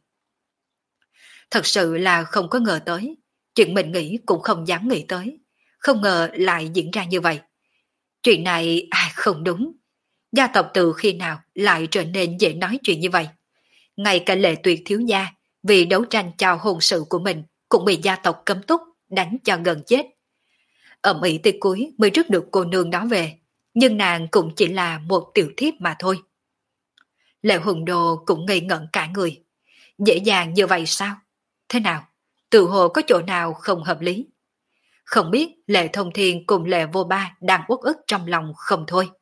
Speaker 1: Thật sự là không có ngờ tới, chuyện mình nghĩ cũng không dám nghĩ tới, không ngờ lại diễn ra như vậy. Chuyện này à, không đúng. Gia tộc từ khi nào lại trở nên dễ nói chuyện như vậy? Ngay cả Lệ Tuyệt thiếu gia vì đấu tranh cho hôn sự của mình cũng bị gia tộc cấm túc, đánh cho gần chết. Ẩm ĩ tới cuối mới rước được cô nương đó về, nhưng nàng cũng chỉ là một tiểu thiếp mà thôi. Lệ Hùng Đồ cũng ngây ngẩn cả người. Dễ dàng như vậy sao? Thế nào? Tự hồ có chỗ nào không hợp lý? Không biết Lệ Thông Thiên cùng Lệ Vô Ba đang uất ức trong lòng không thôi.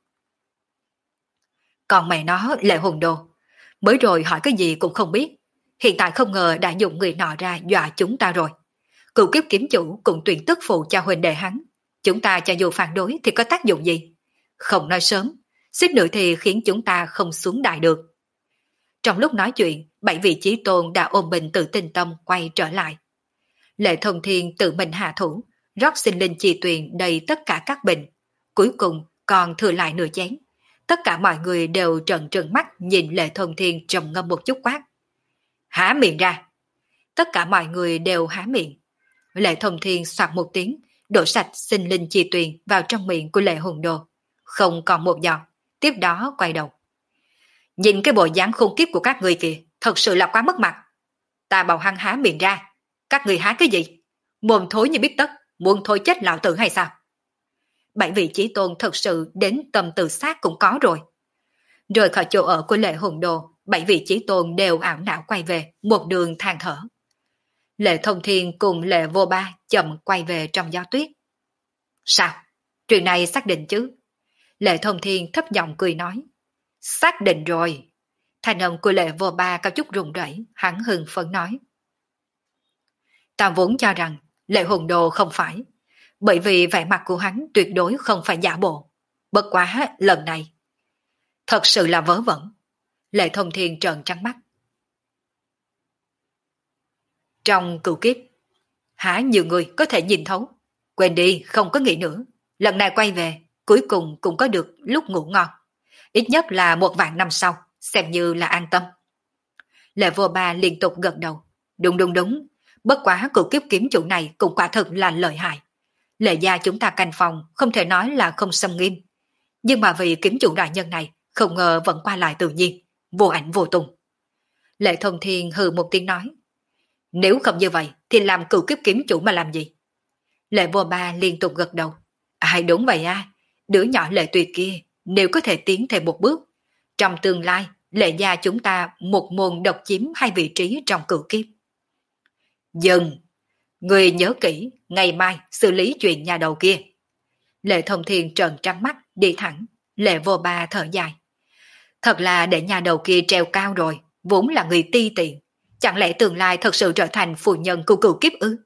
Speaker 1: Còn mẹ nó Lệ Hùng Đồ, mới rồi hỏi cái gì cũng không biết. Hiện tại không ngờ đã dùng người nọ ra dọa chúng ta rồi. Cựu kiếp kiếm chủ cũng tuyển tức phụ cho huynh đệ hắn. Chúng ta cho dù phản đối thì có tác dụng gì? Không nói sớm, suýt nữa thì khiến chúng ta không xuống đài được. Trong lúc nói chuyện, bảy vị chí tôn đã ôm bình tự tinh tâm quay trở lại. Lệ Thông Thiên tự mình hạ thủ, rót sinh linh chi tuyền đầy tất cả các bình. Cuối cùng còn thừa lại nửa chén. Tất cả mọi người đều trợn trừng mắt nhìn Lệ Thông Thiên trầm ngâm một chút quát. Há miệng ra. Tất cả mọi người đều há miệng. Lệ Thông Thiên soạt một tiếng, đổ sạch sinh linh chi tuyền vào trong miệng của Lệ Hồn Đồ, không còn một giọt, tiếp đó quay đầu. Nhìn cái bộ dáng khôn kiếp của các người kìa, thật sự là quá mất mặt. Ta bảo hắn há miệng ra, các người há cái gì? Mồm thối như biết tất, muốn thôi chết lão tử hay sao? Bảy vị chí tôn thật sự đến tâm tự sát cũng có rồi. Rời khỏi chỗ ở của Lệ Hồn Đồ, bảy vị chí tôn đều ảo não quay về, một đường than thở. Lệ Thông Thiên cùng Lệ Vô Ba chậm quay về trong gió tuyết. Sao? Chuyện này xác định chứ? Lệ Thông Thiên thấp giọng cười nói. Xác định rồi. Thanh âm của Lệ Vô Ba có chút run rẩy, hắn hưng phấn nói. Ta vốn cho rằng Lệ Hồn Đồ không phải, bởi vì vẻ mặt của hắn tuyệt đối không phải giả bộ. Bất quá lần này thật sự là vớ vẩn. Lệ Thông Thiên trợn trắng mắt. Trong cửu kiếp, há nhiều người có thể nhìn thấu. Quên đi, không có nghĩ nữa. Lần này quay về, cuối cùng cũng có được lúc ngủ ngon. Ít nhất là một vạn năm sau, xem như là an tâm. Lệ Vô Ba liên tục gật đầu. Đúng đúng đúng, bất quá cửu kiếp kiếm chủ này cũng quả thực là lợi hại. Lệ gia chúng ta canh phòng không thể nói là không xâm nghiêm. Nhưng mà vì kiếm chủ đại nhân này không ngờ vẫn qua lại tự nhiên, vô ảnh vô tung. Lệ Thông Thiên hừ một tiếng nói. Nếu không như vậy thì làm cửu kiếp kiếm chủ mà làm gì? Lệ Vô Ba liên tục gật đầu. Ai đúng vậy à, đứa nhỏ Lệ Tùy kia nếu có thể tiến thêm một bước, trong tương lai Lệ gia chúng ta một môn độc chiếm hai vị trí trong cửu kiếp. Dừng! Người nhớ kỹ, ngày mai xử lý chuyện nhà đầu kia. Lệ Thông Thiên trợn trắng mắt, đi thẳng. Lệ Vô Ba thở dài. Thật là để nhà đầu kia treo cao rồi, vốn là người ti tiện. Chẳng lẽ tương lai thật sự trở thành phụ nhân của cửu kiếp ư?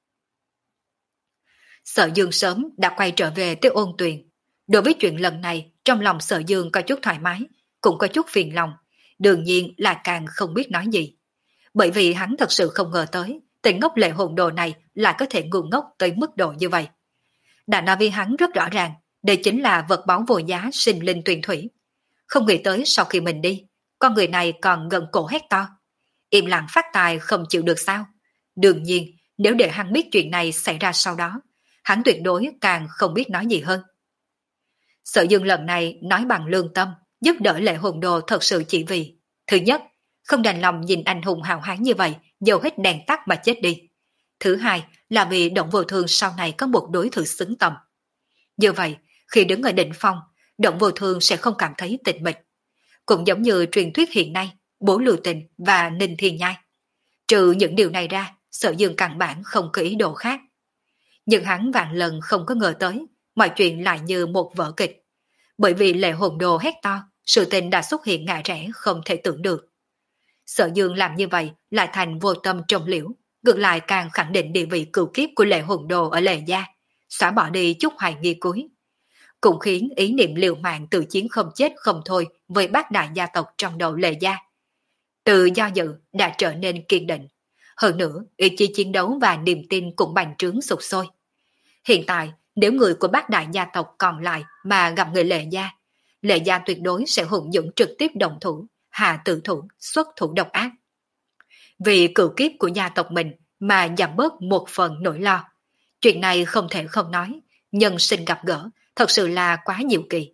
Speaker 1: Sở Dương sớm đã quay trở về tới Ôn Tuyền. Đối với chuyện lần này, trong lòng Sở Dương có chút thoải mái, cũng có chút phiền lòng, đương nhiên là càng không biết nói gì. Bởi vì hắn thật sự không ngờ tới, tên ngốc Lệ Hồn Đồ này lại có thể ngu ngốc tới mức độ như vậy. Đã nói với hắn rất rõ ràng, đây chính là vật báu vô giá sinh linh tuyền thủy. Không nghĩ tới sau khi mình đi, con người này còn gần cổ hét to. Im lặng phát tài không chịu được sao? Đương nhiên, nếu để hắn biết chuyện này xảy ra sau đó, hắn tuyệt đối càng không biết nói gì hơn. Sở Dương lần này nói bằng lương tâm, giúp đỡ Lệ Hồn Đồ thật sự chỉ vì, thứ nhất, không đành lòng nhìn anh hùng hào hán như vậy, dầu hết đèn tắt mà chết đi. Thứ hai là vì Động Vô Thương sau này có một đối thủ xứng tầm. Như vậy, khi đứng ở đỉnh phong, Động Vô Thương sẽ không cảm thấy tịch mịch. Cũng giống như truyền thuyết hiện nay, Bố Lưu Tình và Ninh Thiên Nhai. Trừ những điều này ra, Sở Dương căn bản không có ý đồ khác. Nhưng hắn vạn lần không có ngờ tới, mọi chuyện lại như một vở kịch. Bởi vì Lệ Hồn Đồ hét to, sự tình đã xuất hiện ngã rẽ không thể tưởng được. Sở Dương làm như vậy lại thành vô tâm trông liễu, ngược lại càng khẳng định địa vị cửu kiếp của Lệ Hồn Đồ ở Lệ gia, xóa bỏ đi chút hoài nghi cuối. Cũng khiến ý niệm liều mạng tự chiến không chết không thôi với bát đại gia tộc trong đầu Lệ gia. Từ do dự đã trở nên kiên định. Hơn nữa, ý chí chiến đấu và niềm tin cũng bành trướng sục sôi. Hiện tại, nếu người của bát đại gia tộc còn lại mà gặp người Lệ gia, Lệ gia tuyệt đối sẽ hùng dũng trực tiếp đồng thủ, hạ tự thủ, xuất thủ độc ác. Vì cửu kiếp của gia tộc mình mà giảm bớt một phần nỗi lo. Chuyện này không thể không nói, nhân sinh gặp gỡ, thật sự là quá nhiều kỳ.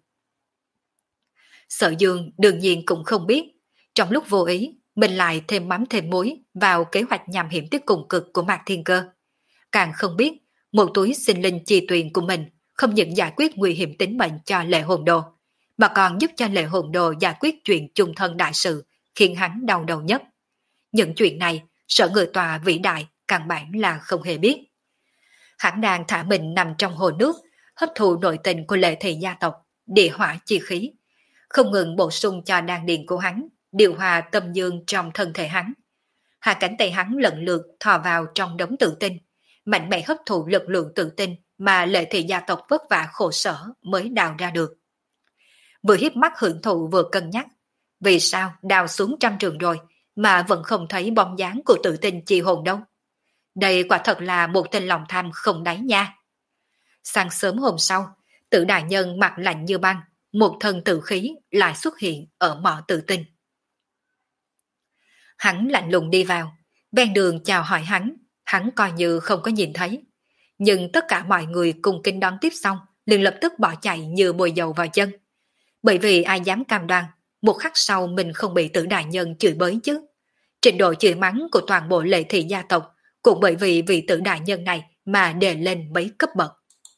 Speaker 1: Sở Dương đương nhiên cũng không biết, trong lúc vô ý, mình lại thêm mắm thêm muối vào kế hoạch nhằm hiểm tiết cùng cực của Mạc Thiên Cơ. Càng không biết, một túi sinh linh chi tuyền của mình không những giải quyết nguy hiểm tính mệnh cho Lệ Hồn Đồ, mà còn giúp cho Lệ Hồn Đồ giải quyết chuyện chung thân đại sự, khiến hắn đau đầu nhất. Những chuyện này, sở người tòa vĩ đại căn bản là không hề biết. Hắn đang thả mình nằm trong hồ nước, hấp thụ nội tình của Lệ thị gia tộc, địa hỏa chi khí, không ngừng bổ sung cho đan điền của hắn, điều hòa tâm dương trong thân thể hắn. Hai cánh tay hắn lần lượt thò vào trong đống tự tinh, mạnh mẽ hấp thụ lực lượng tự tinh mà Lệ thị gia tộc vất vả khổ sở mới đào ra được. Vừa hiếp mắt hưởng thụ vừa cân nhắc, vì sao đào xuống trăm trường rồi mà vẫn không thấy bóng dáng của tự tinh chi hồn đâu. Đây quả thật là một tên lòng tham không đáy nha. Sáng sớm hôm sau, Tử đại nhân mặt lạnh như băng, một thân tự khí lại xuất hiện ở mỏ tự tinh. Hắn lạnh lùng đi vào, ven đường chào hỏi hắn, hắn coi như không có nhìn thấy. Nhưng tất cả mọi người cùng kính đón tiếp xong, liền lập tức bỏ chạy như bồi dầu vào chân. Bởi vì ai dám cam đoan, một khắc sau mình không bị Tử đại nhân chửi bới chứ. Trình độ chửi mắng của toàn bộ Lệ thị gia tộc cũng bởi vì vị Tử đại nhân này mà đề lên mấy cấp bậc.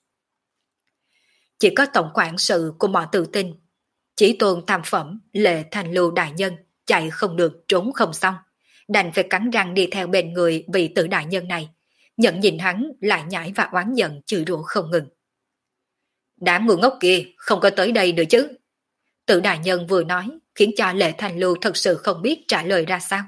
Speaker 1: Chỉ có tổng quản sự của mọi tự tin, chỉ tôn tam phẩm Lệ Thành Lưu đại nhân chạy không được trốn không xong, đành phải cắn răng đi theo bên người vị Tử đại nhân này, nhận nhìn hắn lại nhảy và oán giận chửi rủa không ngừng. Đám ngu ngốc kia không có tới đây nữa chứ. Tử đại nhân vừa nói khiến cho Lệ Thành Lưu thật sự không biết trả lời ra sao.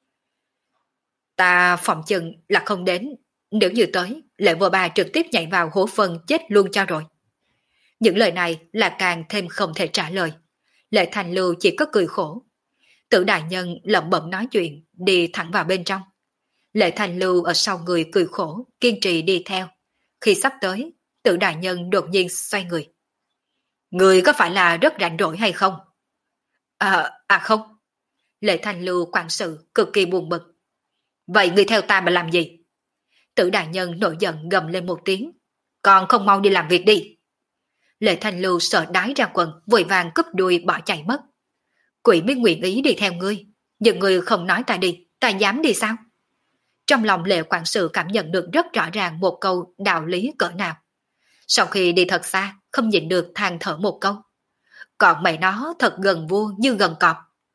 Speaker 1: Ta phòng chừng là không đến, nếu như tới, Lệ vua bà trực tiếp nhảy vào hố phân chết luôn cho rồi. Những lời này là càng thêm không thể trả lời. Lệ Thành Lưu chỉ có cười khổ. Tử đại nhân lẩm bẩm nói chuyện, đi thẳng vào bên trong. Lệ Thành Lưu ở sau người cười khổ, kiên trì đi theo. Khi sắp tới, Tử đại nhân đột nhiên xoay người. Người có phải là rất rảnh rỗi hay không? À, à không. Lệ Thành Lưu quản sự cực kỳ buồn bực. Vậy người theo ta mà làm gì? Tử đại nhân nổi giận gầm lên một tiếng. Còn không mau đi làm việc đi. Lệ Thành Lưu sợ đái ra quần, vội vàng cúp đuôi bỏ chạy mất. Quỷ mới nguyện ý đi theo ngươi, nhưng ngươi không nói ta đi, ta dám đi sao? Trong lòng Lệ quản sự cảm nhận được rất rõ ràng một câu đạo lý cỡ nào. Sau khi đi thật xa, không nhịn được than thở một câu. Còn mày nó thật gần vua như gần cọp.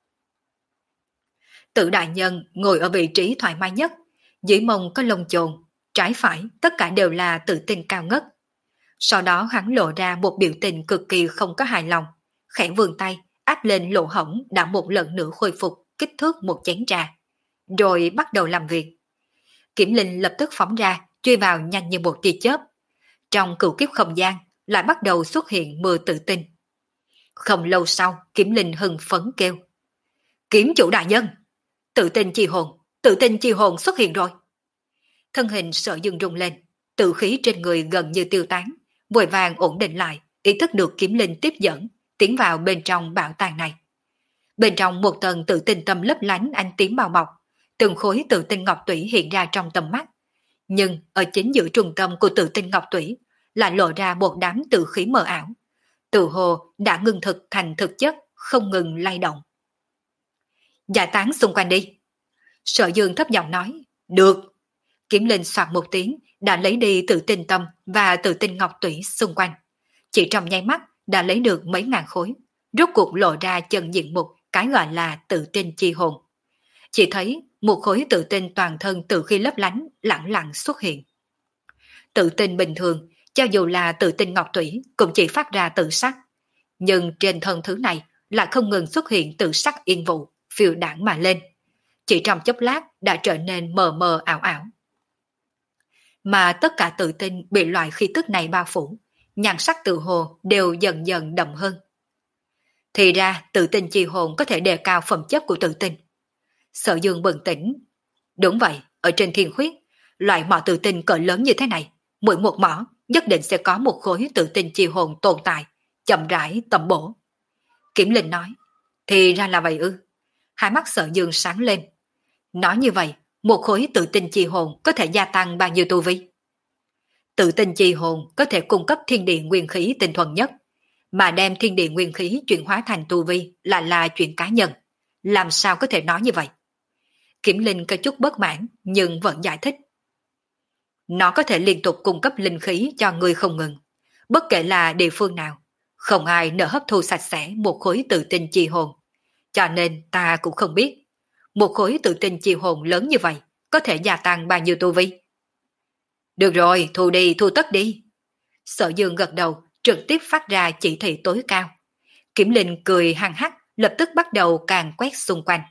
Speaker 1: Tử đại nhân ngồi ở vị trí thoải mái nhất, dưới mông có lông chồn, trái phải tất cả đều là tự tin cao ngất. Sau đó hắn lộ ra một biểu tình cực kỳ không có hài lòng, khẽ vươn tay, áp lên lỗ hổng đã một lần nữa khôi phục kích thước một chén trà, rồi bắt đầu làm việc. Kiểm Linh lập tức phóng ra, truy vào nhanh như một tia chớp. Trong cửu kiếp không gian, lại bắt đầu xuất hiện mưa tự tin. Không lâu sau, Kiểm Linh hưng phấn kêu. Kiếm chủ đại nhân! Tự tin chi hồn, tự tin chi hồn xuất hiện rồi. Thân hình sợ dừng rung lên, tự khí trên người gần như tiêu tán, vội vàng ổn định lại, ý thức được Kiếm Linh tiếp dẫn, tiến vào bên trong bảo tàng này. Bên trong một tầng tự tinh tâm lấp lánh ánh tím bao bọc, từng khối tự tinh ngọc tủy hiện ra trong tầm mắt. Nhưng ở chính giữa trung tâm của tự tinh ngọc tủy lại lộ ra một đám tự khí mờ ảo. Tự hồ đã ngưng thực thành thực chất, không ngừng lay động. Giải tán xung quanh đi. Sở Dương thấp giọng nói. Được. Kiếm Linh soạt một tiếng, đã lấy đi tự tinh tâm và tự tinh ngọc tủy xung quanh. Chỉ trong nháy mắt đã lấy được mấy ngàn khối, rốt cuộc lộ ra chân diện mục cái gọi là tự tinh chi hồn. Chỉ thấy một khối tự tinh toàn thân từ khi lấp lánh lẳng lặng xuất hiện. Tự tinh bình thường, cho dù là tự tinh ngọc tủy cũng chỉ phát ra tự sắc, nhưng trên thân thứ này lại không ngừng xuất hiện tự sắc yên vụ, phiêu đảng mà lên. Chỉ trong chốc lát đã trở nên mờ mờ ảo ảo. Mà tất cả tự tinh bị loại khí tức này bao phủ, nhan sắc tự hồ đều dần dần đậm hơn. Thì ra tự tinh chi hồn có thể đề cao phẩm chất của tự tinh. Sở Dương bừng tỉnh. Đúng vậy, ở trên thiên khuyết, loại mỏ tự tinh cỡ lớn như thế này, mỗi một mỏ nhất định sẽ có một khối tự tinh chi hồn tồn tại, chậm rãi tầm bổ. Kiểm Linh nói, thì ra là vậy ư. Hai mắt Sở Dương sáng lên. Nói như vậy, một khối tự tinh chi hồn có thể gia tăng bao nhiêu tu vi? Tự tinh chi hồn có thể cung cấp thiên địa nguyên khí tinh thuần nhất, mà đem thiên địa nguyên khí chuyển hóa thành tu vi lại là, là chuyện cá nhân. Làm sao có thể nói như vậy? Kiểm Linh có chút bất mãn nhưng vẫn giải thích. Nó có thể liên tục cung cấp linh khí cho người không ngừng, bất kể là địa phương nào. Không ai nỡ hấp thu sạch sẽ một khối tự tinh chi hồn. Cho nên ta cũng không biết, một khối tự tinh chi hồn lớn như vậy có thể gia tăng bao nhiêu tu vi. Được rồi, thu đi, thu tất đi. Sở Dương gật đầu, trực tiếp phát ra chỉ thị tối cao. Kiểm Linh cười hăng hắc, lập tức bắt đầu càng quét xung quanh.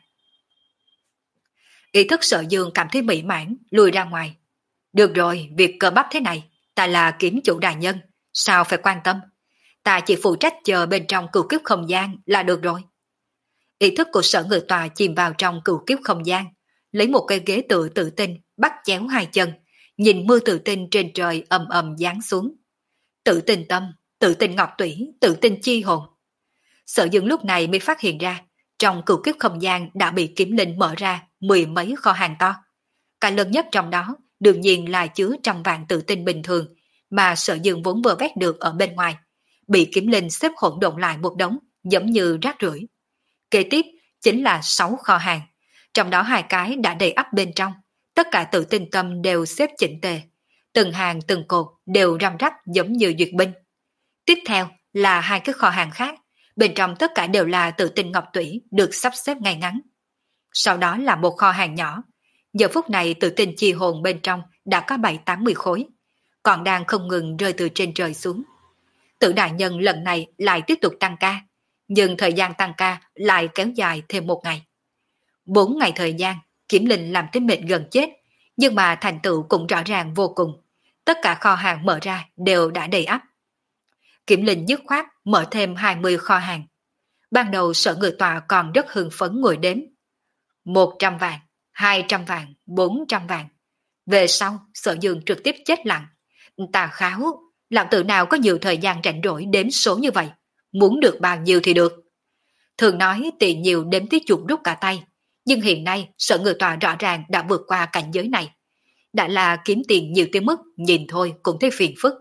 Speaker 1: Ý thức Sở Dương cảm thấy mỹ mãn, lùi ra ngoài. Được rồi, việc cơ bắp thế này, ta là kiếm chủ đại nhân, sao phải quan tâm? Ta chỉ phụ trách chờ bên trong cửu kiếp không gian là được rồi. Ý thức của Sở Ngự Tòa chìm vào trong cửu kiếp không gian, lấy một cây ghế tự tự tinh, bắt chéo hai chân, nhìn mưa tự tinh trên trời ầm ầm giáng xuống. Tự tinh tâm, tự tinh ngọc tủy, tự tinh chi hồn. Sở Dương lúc này mới phát hiện ra, trong cửu kiếp không gian đã bị Kiếm Linh mở ra mười mấy kho hàng to. Cả lớn nhất trong đó đương nhiên là chứa trăm vạn tự tinh bình thường, mà Sở Dương vốn vừa vét được ở bên ngoài, bị Kiếm Linh xếp hỗn độn lại một đống, giống như rác rưởi. Kế tiếp chính là sáu kho hàng, trong đó hai cái đã đầy ắp bên trong, tất cả tự tinh tâm đều xếp chỉnh tề, từng hàng từng cột đều răm rắp giống như duyệt binh. Tiếp theo là hai cái kho hàng khác, bên trong tất cả đều là tự tinh ngọc tủy được sắp xếp ngay ngắn. Sau đó là một kho hàng nhỏ, giờ phút này tự tinh chi hồn bên trong đã có bảy tám mươi khối, còn đang không ngừng rơi từ trên trời xuống. Tự đại nhân lần này lại tiếp tục tăng ca, nhưng thời gian tăng ca lại kéo dài thêm một ngày. Bốn ngày thời gian, Kiếm Linh làm tới mệt gần chết, nhưng mà thành tựu cũng rõ ràng vô cùng. Tất cả kho hàng mở ra đều đã đầy ắp. Kiếm Linh dứt khoát mở thêm hai mươi kho hàng. Ban đầu Sở Người Tọa còn rất hưng phấn ngồi đếm. Một trăm vạn, hai trăm vạn, bốn trăm vạn. Về sau, Sở Dương trực tiếp chết lặng. Tà kháo, làm tự nào có nhiều thời gian rảnh rỗi đếm số như vậy. Muốn được bao nhiêu thì được. Thường nói tiền nhiều đếm tí chuột rút cả tay. Nhưng hiện nay Sở Người Tọa rõ ràng đã vượt qua cảnh giới này. Đã là kiếm tiền nhiều tới mức nhìn thôi cũng thấy phiền phức.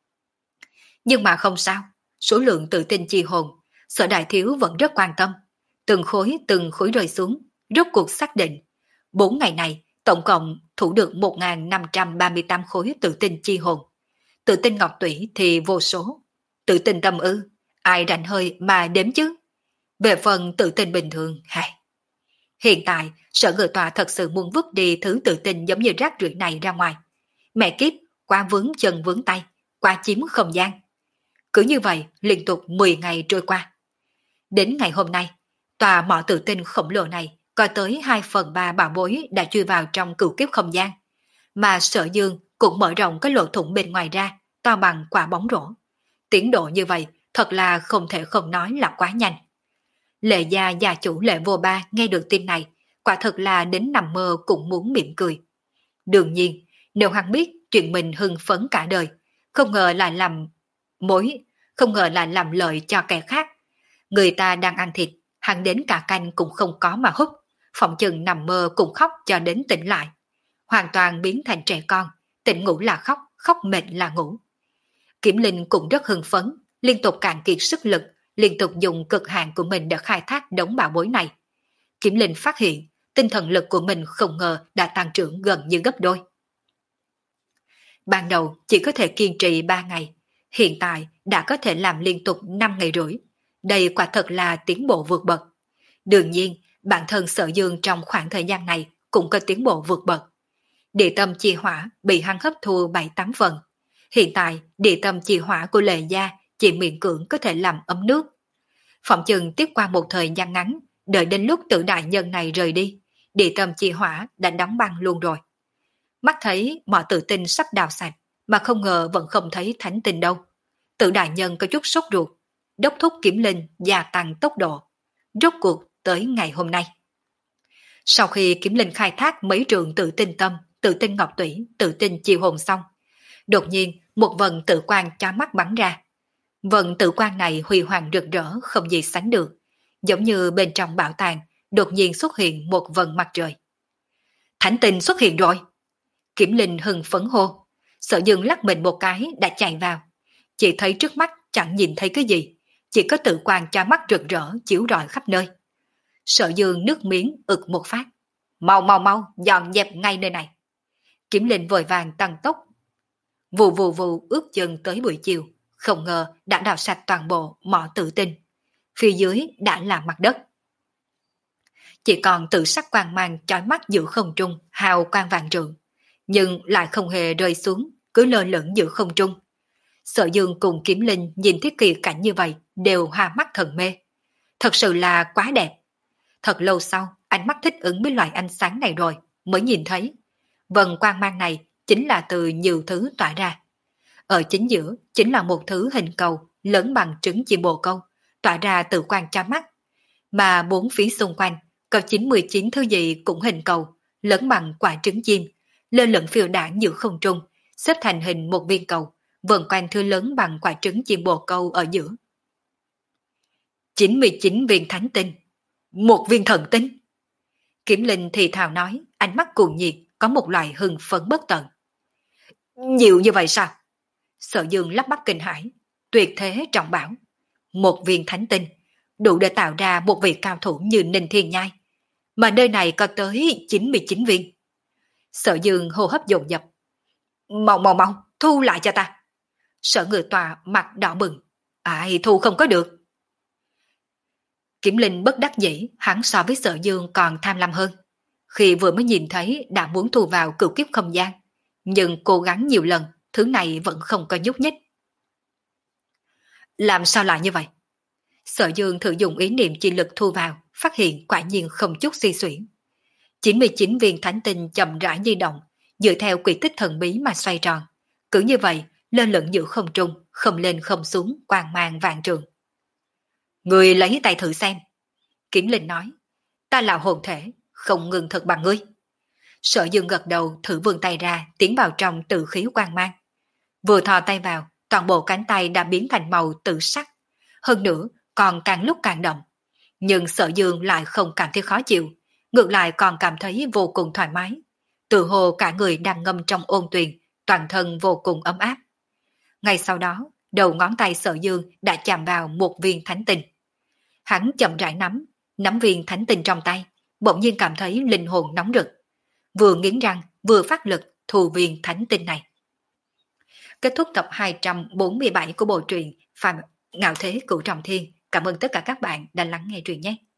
Speaker 1: Nhưng mà không sao, số lượng tự tinh chi hồn, Sở Đại Thiếu vẫn rất quan tâm. Từng khối từng khối rơi xuống, rốt cuộc xác định. Bốn ngày này, tổng cộng thủ được một nghìn năm trăm ba mươi tám khối tự tinh chi hồn. Tự tinh ngọc tủy thì vô số. Tự tinh tâm ư, ai rảnh hơi mà đếm chứ. Về phần tự tinh bình thường, hay. Hiện tại, Sở Người Tọa thật sự muốn vứt đi thứ tự tinh giống như rác rưởi này ra ngoài. Mẹ kiếp, quá vướng chân vướng tay, quá chiếm không gian. Cứ như vậy, liên tục mười ngày trôi qua. Đến ngày hôm nay, tòa mỏ tự tinh khổng lồ này có tới hai phần ba bảo bối đã chui vào trong cửu kiếp không gian. Mà Sở Dương cũng mở rộng cái lỗ thủng bên ngoài ra, to bằng quả bóng rổ. Tiến độ như vậy, thật là không thể không nói là quá nhanh. Lệ gia gia chủ Lệ Vô Ba nghe được tin này, quả thật là đến nằm mơ cũng muốn mỉm cười. Đương nhiên, nếu hắn biết chuyện mình hưng phấn cả đời, không ngờ lại làm mối, không ngờ lại làm lợi cho kẻ khác. Người ta đang ăn thịt, hắn đến cả canh cũng không có mà hút, phỏng chừng nằm mơ cũng khóc cho đến tỉnh lại. Hoàn toàn biến thành trẻ con, tỉnh ngủ là khóc, khóc mệt là ngủ. Kiểm Linh cũng rất hưng phấn, liên tục cạn kiệt sức lực, liên tục dùng cực hạn của mình để khai thác đống bảo bối này. Kiểm Linh phát hiện, tinh thần lực của mình không ngờ đã tăng trưởng gần như gấp đôi. Ban đầu chỉ có thể kiên trì ba ngày, hiện tại đã có thể làm liên tục năm ngày rưỡi. Đây quả thật là tiến bộ vượt bậc. Đương nhiên, bản thân Sở Dương trong khoảng thời gian này cũng có tiến bộ vượt bậc. Địa tâm chi hỏa bị hắn hấp thu bảy tám phần. Hiện tại, địa tâm chi hỏa của Lệ gia chỉ miễn cưỡng có thể làm ấm nước. Phỏng chừng tiếp qua một thời gian ngắn, đợi đến lúc Tử đại nhân này rời đi, địa tâm chi hỏa đã đóng băng luôn rồi. Mắt thấy mọi tự tinh sắp đào sạch, mà không ngờ vẫn không thấy thánh tinh đâu. Tử đại nhân có chút sốt ruột, đốc thúc Kiểm Linh gia tăng tốc độ. Rốt cuộc tới ngày hôm nay. Sau khi Kiểm Linh khai thác mấy trường tự tinh tâm, tự tinh ngọc tủy, tự tinh chiêu hồn xong, đột nhiên một vần tự quang chói mắt bắn ra. Vần tự quang này huy hoàng rực rỡ không gì sánh được, giống như bên trong bảo tàng đột nhiên xuất hiện một vần mặt trời. Thánh tinh xuất hiện rồi. Kiểm Linh hưng phấn hô. Sở Dương lắc mình một cái đã chạy vào. Chỉ thấy trước mắt chẳng nhìn thấy cái gì, chỉ có tự quang chói mắt rực rỡ chiếu rọi khắp nơi. Sở Dương nước miếng ực một phát. Mau mau mau, dọn dẹp ngay nơi này. Kiểm Linh vội vàng tăng tốc. Vù vù vù ước chừng tới buổi chiều, không ngờ đã đào sạch toàn bộ mỏ tự tinh. Phía dưới đã là mặt đất. Chỉ còn tự sắc quang mang chói mắt giữa không trung, hào quang vàng trượng, nhưng lại không hề rơi xuống, cứ lơ lửng giữa không trung. Sở Dương cùng Kiếm Linh nhìn thấy kỳ cảnh như vậy đều hoa mắt thần mê. Thật sự là quá đẹp. Thật lâu sau, ánh mắt thích ứng với loại ánh sáng này rồi, mới nhìn thấy. Vần quang mang này chính là từ nhiều thứ tỏa ra. Ở chính giữa chính là một thứ hình cầu lớn bằng trứng chim bồ câu, tỏa ra tự quang chói mắt. Mà bốn phía xung quanh có chín mươi chín thứ gì cũng hình cầu, lớn bằng quả trứng chim, lơ lửng phiêu đãng giữa không trung, xếp thành hình một viên cầu, vần quanh thứ lớn bằng quả trứng chim bồ câu ở giữa. chín mươi chín viên thánh tinh, một viên thần tinh. Kiểm Linh thì thào nói, ánh mắt cuồng nhiệt, có một loại hưng phấn bất tận. Nhiều như vậy sao? Sở Dương lắp bắp kinh hãi, tuyệt thế trọng bảo. Một viên thánh tinh, đủ để tạo ra một vị cao thủ như Ninh Thiên Nhai. Mà nơi này có tới chín mươi chín viên. Sở Dương hô hấp dồn dập. Mau mau mau, thu lại cho ta. Sở Ngự Tọa mặt đỏ bừng. Ai thu không có được. Kiểm Linh bất đắc dĩ, hắn so với Sở Dương còn tham lam hơn. Khi vừa mới nhìn thấy đã muốn thu vào cửu kiếp không gian, nhưng cố gắng nhiều lần, thứ này vẫn không có nhúc nhích. Làm sao lại như vậy? Sở Dương thử dùng ý niệm chi lực thu vào, phát hiện quả nhiên không chút suy xuyển. chín mươi chín viên thánh tinh chậm rãi di động, dựa theo quy tích thần bí mà xoay tròn. Cứ như vậy, lơ lửng giữa không trung, không lên không xuống, quang mang vạn trường. Người lấy tay thử xem. Kiểm Linh nói, ta là hồn thể, không ngừng thật bằng ngươi. Sở Dương gật đầu thử vươn tay ra, tiến vào trong tự khí quang mang. Vừa thò tay vào, toàn bộ cánh tay đã biến thành màu tự sắc. Hơn nữa, còn càng lúc càng đậm. Nhưng Sở Dương lại không cảm thấy khó chịu, ngược lại còn cảm thấy vô cùng thoải mái. Tự hồ cả người đang ngâm trong ôn tuyền, toàn thân vô cùng ấm áp. Ngay sau đó, đầu ngón tay Sở Dương đã chạm vào một viên thánh tinh. Hắn chậm rãi nắm, nắm viên thánh tinh trong tay, bỗng nhiên cảm thấy linh hồn nóng rực. Vừa nghiến răng, vừa phát lực thu viên thánh tinh này. Kết thúc tập hai trăm bốn mươi bảy của bộ truyện Phạm Ngạo Thế Cửu Trọng Thiên. Cảm ơn tất cả các bạn đã lắng nghe truyện nhé.